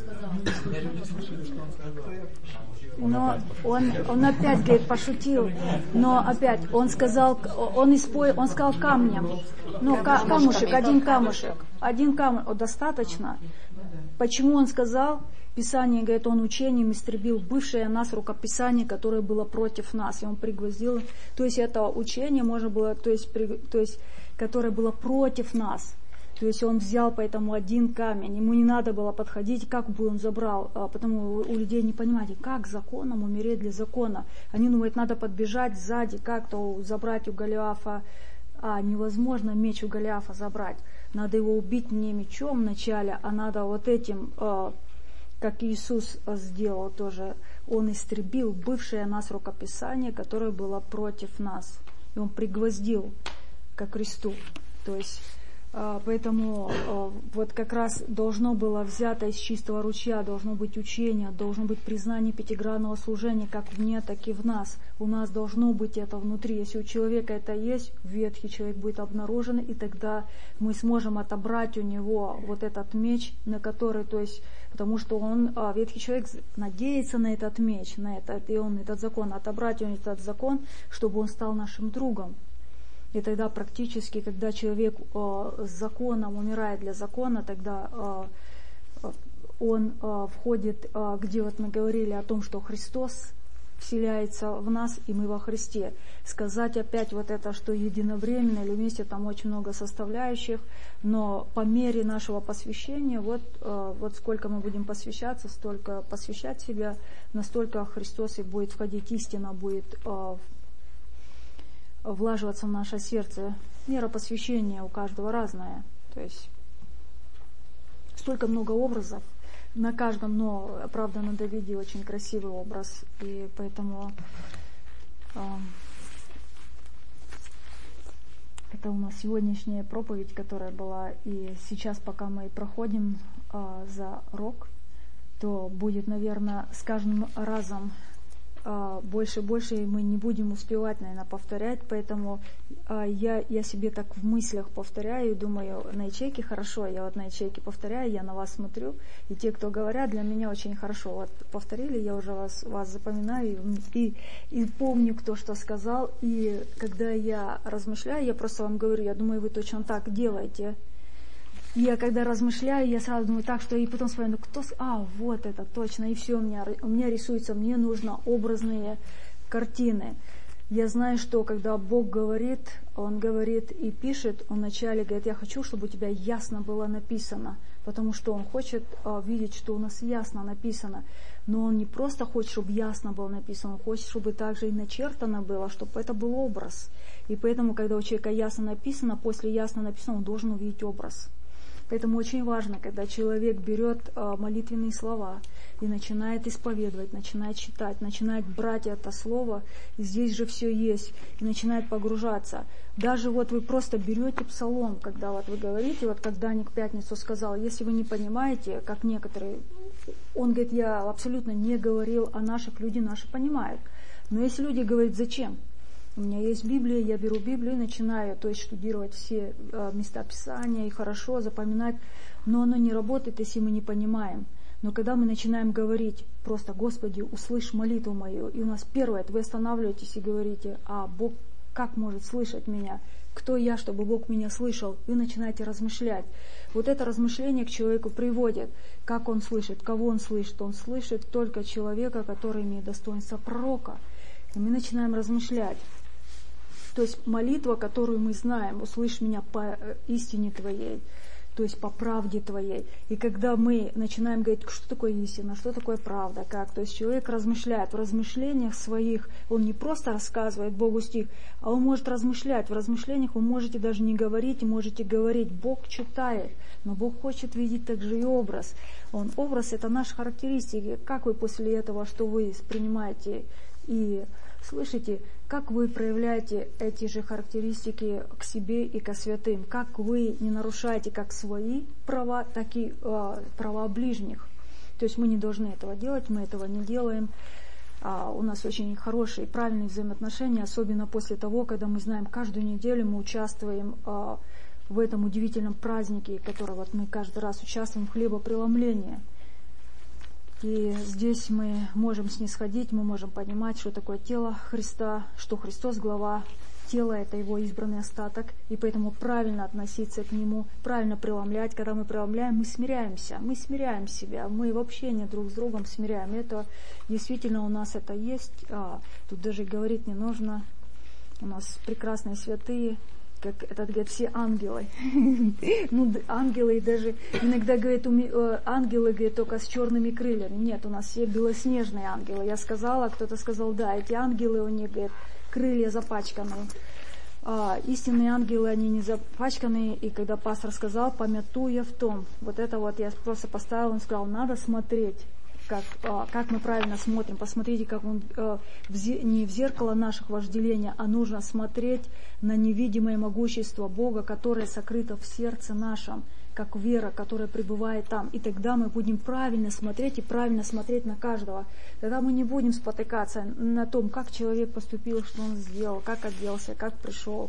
Но он, он опять, говорит, пошутил, но опять, он сказал, он, испо... он сказал камнем, ну, ка- камушек, один камушек, один камушек, достаточно. Почему он сказал? Писание, говорит, он учением истребил бывшее нас рукописание, которое было против нас, и он пригвоздил, то есть это учение можно было, то есть, при... то есть которое было против нас. То есть он взял поэтому один камень, ему не надо было подходить, как бы он забрал, а потому у людей не понимаете, как законом умереть для закона. Они думают, надо подбежать сзади, как-то забрать у Голиафа, а невозможно меч у Голиафа забрать. Надо его убить не мечом вначале, а надо вот этим, как Иисус сделал тоже, он истребил бывшее нас рукописание, которое было против нас. И он пригвоздил ко кресту. То есть, э, поэтому э, вот как раз должно было взято из чистого ручья, должно быть учение, должно быть признание пятигранного служения, как в мне, так и в нас. У нас должно быть это внутри. Если у человека это есть, ветхий человек будет обнаружен, и тогда мы сможем отобрать у него вот этот меч, на который, то есть, потому что он, э, ветхий человек надеется на этот меч, на этот, и он этот закон, отобрать у него этот закон, чтобы он стал нашим другом. И тогда практически, когда человек э, с законом умирает для закона, тогда э, он э, входит, э, где вот мы говорили о том, что Христос вселяется в нас, и мы во Христе. Сказать опять вот это, что единовременно или вместе, там очень много составляющих, но по мере нашего посвящения, вот, э, вот сколько мы будем посвящаться, столько посвящать себя, настолько Христос и будет входить, истина будет э, влаживаться в наше сердце. Мера посвящения у каждого разная. То есть столько много образов на каждом, но, правда, на Давиде очень красивый образ. И поэтому э, это у нас сегодняшняя проповедь, которая была. И сейчас, пока мы проходим э, за рок, то будет, наверное, с каждым разом а, больше и больше, и мы не будем успевать, наверное, повторять, поэтому а, я, я себе так в мыслях повторяю и думаю, на ячейке хорошо, я вот на ячейке повторяю, я на вас смотрю, и те, кто говорят, для меня очень хорошо. Вот повторили, я уже вас, вас запоминаю и, и помню, кто что сказал, и когда я размышляю, я просто вам говорю, я думаю, вы точно так делаете. Я когда размышляю, я сразу думаю так, что и потом вспоминаю, кто... А, вот это точно, и все, у меня, у меня рисуется, мне нужно образные картины. Я знаю, что когда Бог говорит, Он говорит и пишет, Он вначале говорит, я хочу, чтобы у тебя ясно было написано, потому что Он хочет а, видеть, что у нас ясно написано. Но Он не просто хочет, чтобы ясно было написано, Он хочет, чтобы также и начертано было, чтобы это был образ. И поэтому, когда у человека ясно написано, после ясно написано, он должен увидеть образ. Поэтому очень важно, когда человек берет э, молитвенные слова и начинает исповедовать, начинает читать, начинает брать это слово, и здесь же все есть, и начинает погружаться. Даже вот вы просто берете псалом, когда вот вы говорите, вот как Даник в пятницу сказал, если вы не понимаете, как некоторые, он говорит, я абсолютно не говорил о наших, люди наши понимают. Но если люди говорят, зачем? У меня есть Библия, я беру Библию и начинаю, то есть штудировать все э, места Писания и хорошо запоминать, но оно не работает, если мы не понимаем. Но когда мы начинаем говорить просто, Господи, услышь молитву мою, и у нас первое, вы останавливаетесь и говорите, а Бог как может слышать меня? Кто я, чтобы Бог меня слышал? Вы начинаете размышлять. Вот это размышление к человеку приводит. Как он слышит? Кого он слышит? Он слышит только человека, который имеет достоинство пророка. И мы начинаем размышлять. То есть молитва, которую мы знаем, услышь меня по истине Твоей, то есть по правде Твоей. И когда мы начинаем говорить, что такое истина, что такое правда, как, то есть человек размышляет в размышлениях своих, он не просто рассказывает Богу стих, а он может размышлять. В размышлениях вы можете даже не говорить, можете говорить, Бог читает, но Бог хочет видеть также и образ. Он, образ — это наши характеристики. Как вы после этого, что вы принимаете и слышите, как вы проявляете эти же характеристики к себе и ко святым, как вы не нарушаете как свои права, так и э, права ближних. То есть мы не должны этого делать, мы этого не делаем. А у нас очень хорошие, правильные взаимоотношения, особенно после того, когда мы знаем, каждую неделю мы участвуем э, в этом удивительном празднике, который вот мы каждый раз участвуем в хлебопреломлении. И здесь мы можем снисходить, мы можем понимать, что такое тело Христа, что Христос глава, тело — это Его избранный остаток, и поэтому правильно относиться к Нему, правильно преломлять. Когда мы преломляем, мы смиряемся, мы смиряем себя, мы в общении друг с другом смиряем. Это действительно у нас это есть, а, тут даже говорить не нужно. У нас прекрасные святые, как этот говорит, все ангелы. Ну, ангелы даже иногда говорят, ангелы, говорят, только с черными крыльями. Нет, у нас все белоснежные ангелы. Я сказала, кто-то сказал, да, эти ангелы у них, говорят, крылья запачканные. А, истинные ангелы, они не запачканные. И когда пастор сказал, помятуя в том, вот это вот я просто поставила, он сказал, надо смотреть. Как, как мы правильно смотрим. Посмотрите, как он не в зеркало наших вожделений, а нужно смотреть на невидимое могущество Бога, которое сокрыто в сердце нашем, как вера, которая пребывает там. И тогда мы будем правильно смотреть и правильно смотреть на каждого. Тогда мы не будем спотыкаться на том, как человек поступил, что он сделал, как оделся, как пришел.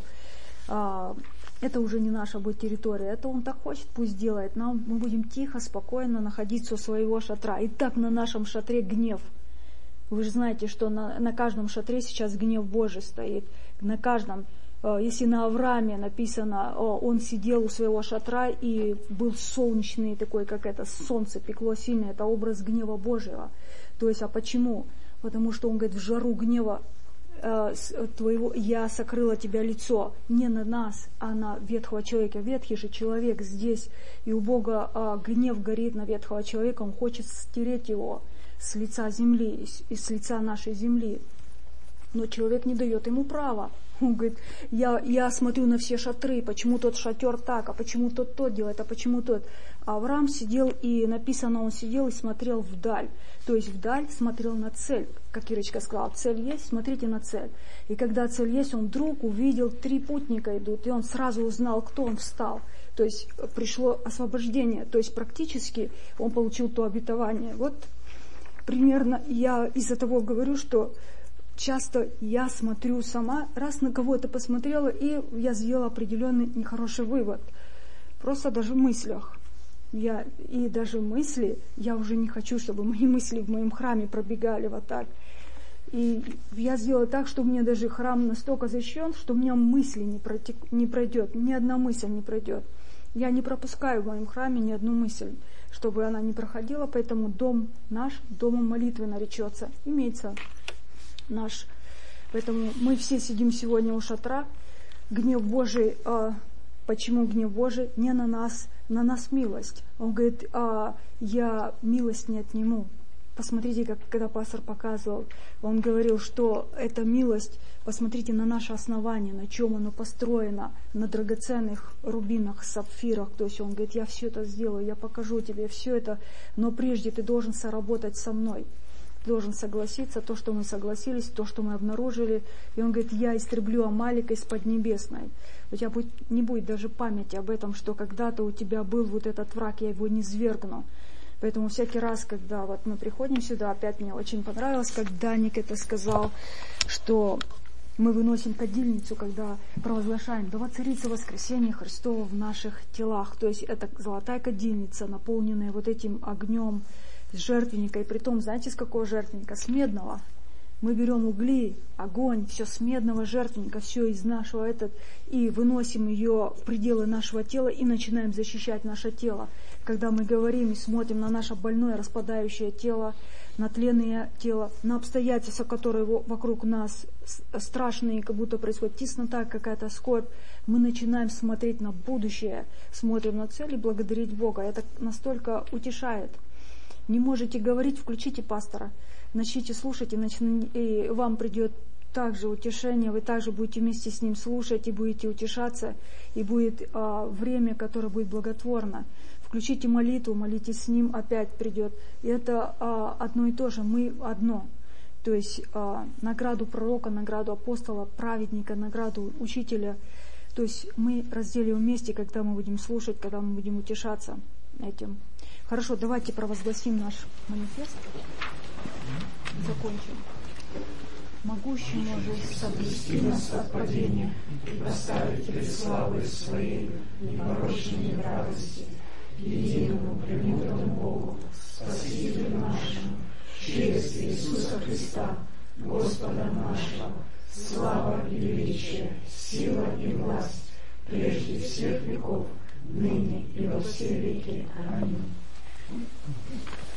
Это уже не наша будет территория, это он так хочет, пусть делает. Нам мы будем тихо, спокойно находиться у своего шатра. И так на нашем шатре гнев. Вы же знаете, что на, на каждом шатре сейчас гнев Божий стоит. На каждом. Если на Аврааме написано, он сидел у своего шатра и был солнечный такой, как это солнце пекло сильно, это образ гнева Божьего. То есть, а почему? Потому что он говорит, в жару гнева твоего, я сокрыла тебя лицо не на нас, а на ветхого человека. Ветхий же человек здесь, и у Бога а, гнев горит на ветхого человека, Он хочет стереть его с лица земли, и с лица нашей земли. Но человек не дает ему права. Он говорит, я, я смотрю на все шатры, почему тот шатер так, а почему тот то делает, а почему тот. А Авраам сидел, и написано, он сидел и смотрел вдаль. То есть вдаль смотрел на цель. Как Ирочка сказала, цель есть, смотрите на цель. И когда цель есть, он вдруг увидел, три путника идут, и он сразу узнал, кто он встал. То есть пришло освобождение. То есть практически он получил то обетование. Вот примерно я из-за того говорю, что часто я смотрю сама, раз на кого-то посмотрела, и я сделала определенный нехороший вывод. Просто даже в мыслях. Я, и даже мысли, я уже не хочу, чтобы мои мысли в моем храме пробегали вот так. И я сделала так, что у меня даже храм настолько защищен, что у меня мысли не, протек, не пройдет, ни одна мысль не пройдет. Я не пропускаю в моем храме ни одну мысль, чтобы она не проходила, поэтому дом наш, домом молитвы наречется, имеется наш. Поэтому мы все сидим сегодня у шатра. Гнев Божий, а, почему гнев Божий? Не на нас, на нас милость. Он говорит, а, я милость не отниму. Посмотрите, как когда пастор показывал, он говорил, что эта милость, посмотрите на наше основание, на чем оно построено, на драгоценных рубинах, сапфирах. То есть он говорит, я все это сделаю, я покажу тебе все это, но прежде ты должен соработать со мной. Ты должен согласиться, то, что мы согласились, то, что мы обнаружили. И он говорит, я истреблю Амалика из Поднебесной. У тебя будет, не будет даже памяти об этом, что когда-то у тебя был вот этот враг, я его низвергну. Поэтому всякий раз, когда вот мы приходим сюда, опять мне очень понравилось, как Даник это сказал, что мы выносим кадильницу, когда провозглашаем, да воцарится воскресение Христово в наших телах. То есть это золотая кадильница, наполненная вот этим огнем с жертвенника. И притом, знаете, с какого жертвенника? С медного. Мы берем угли, огонь, все с медного жертвенника, все из нашего этот, и выносим ее в пределы нашего тела и начинаем защищать наше тело. Когда мы говорим и смотрим на наше больное, распадающее тело, на тленное тело, на обстоятельства, которые вокруг нас страшные, как будто происходит теснота, какая-то скорбь, мы начинаем смотреть на будущее, смотрим на цель и благодарить Бога. Это настолько утешает. Не можете говорить, включите пастора, начните слушать, и, начни, и вам придет также утешение, вы также будете вместе с ним слушать и будете утешаться, и будет а, время, которое будет благотворно. Включите молитву, молитесь с ним, опять придет. И это а, одно и то же, мы одно. То есть а, награду пророка, награду апостола, праведника, награду учителя. То есть мы разделим вместе, когда мы будем слушать, когда мы будем утешаться этим. Хорошо, давайте провозгласим наш манифест. Закончим. Могущему же соблюсти нас от падения и поставить пред славой своей непорочной в радости, единому премудрому Богу, Спасителю нашему, через Иисуса Христа, Господа нашего, слава и величие, сила и власть, прежде всех веков, ныне и во все веки. Аминь.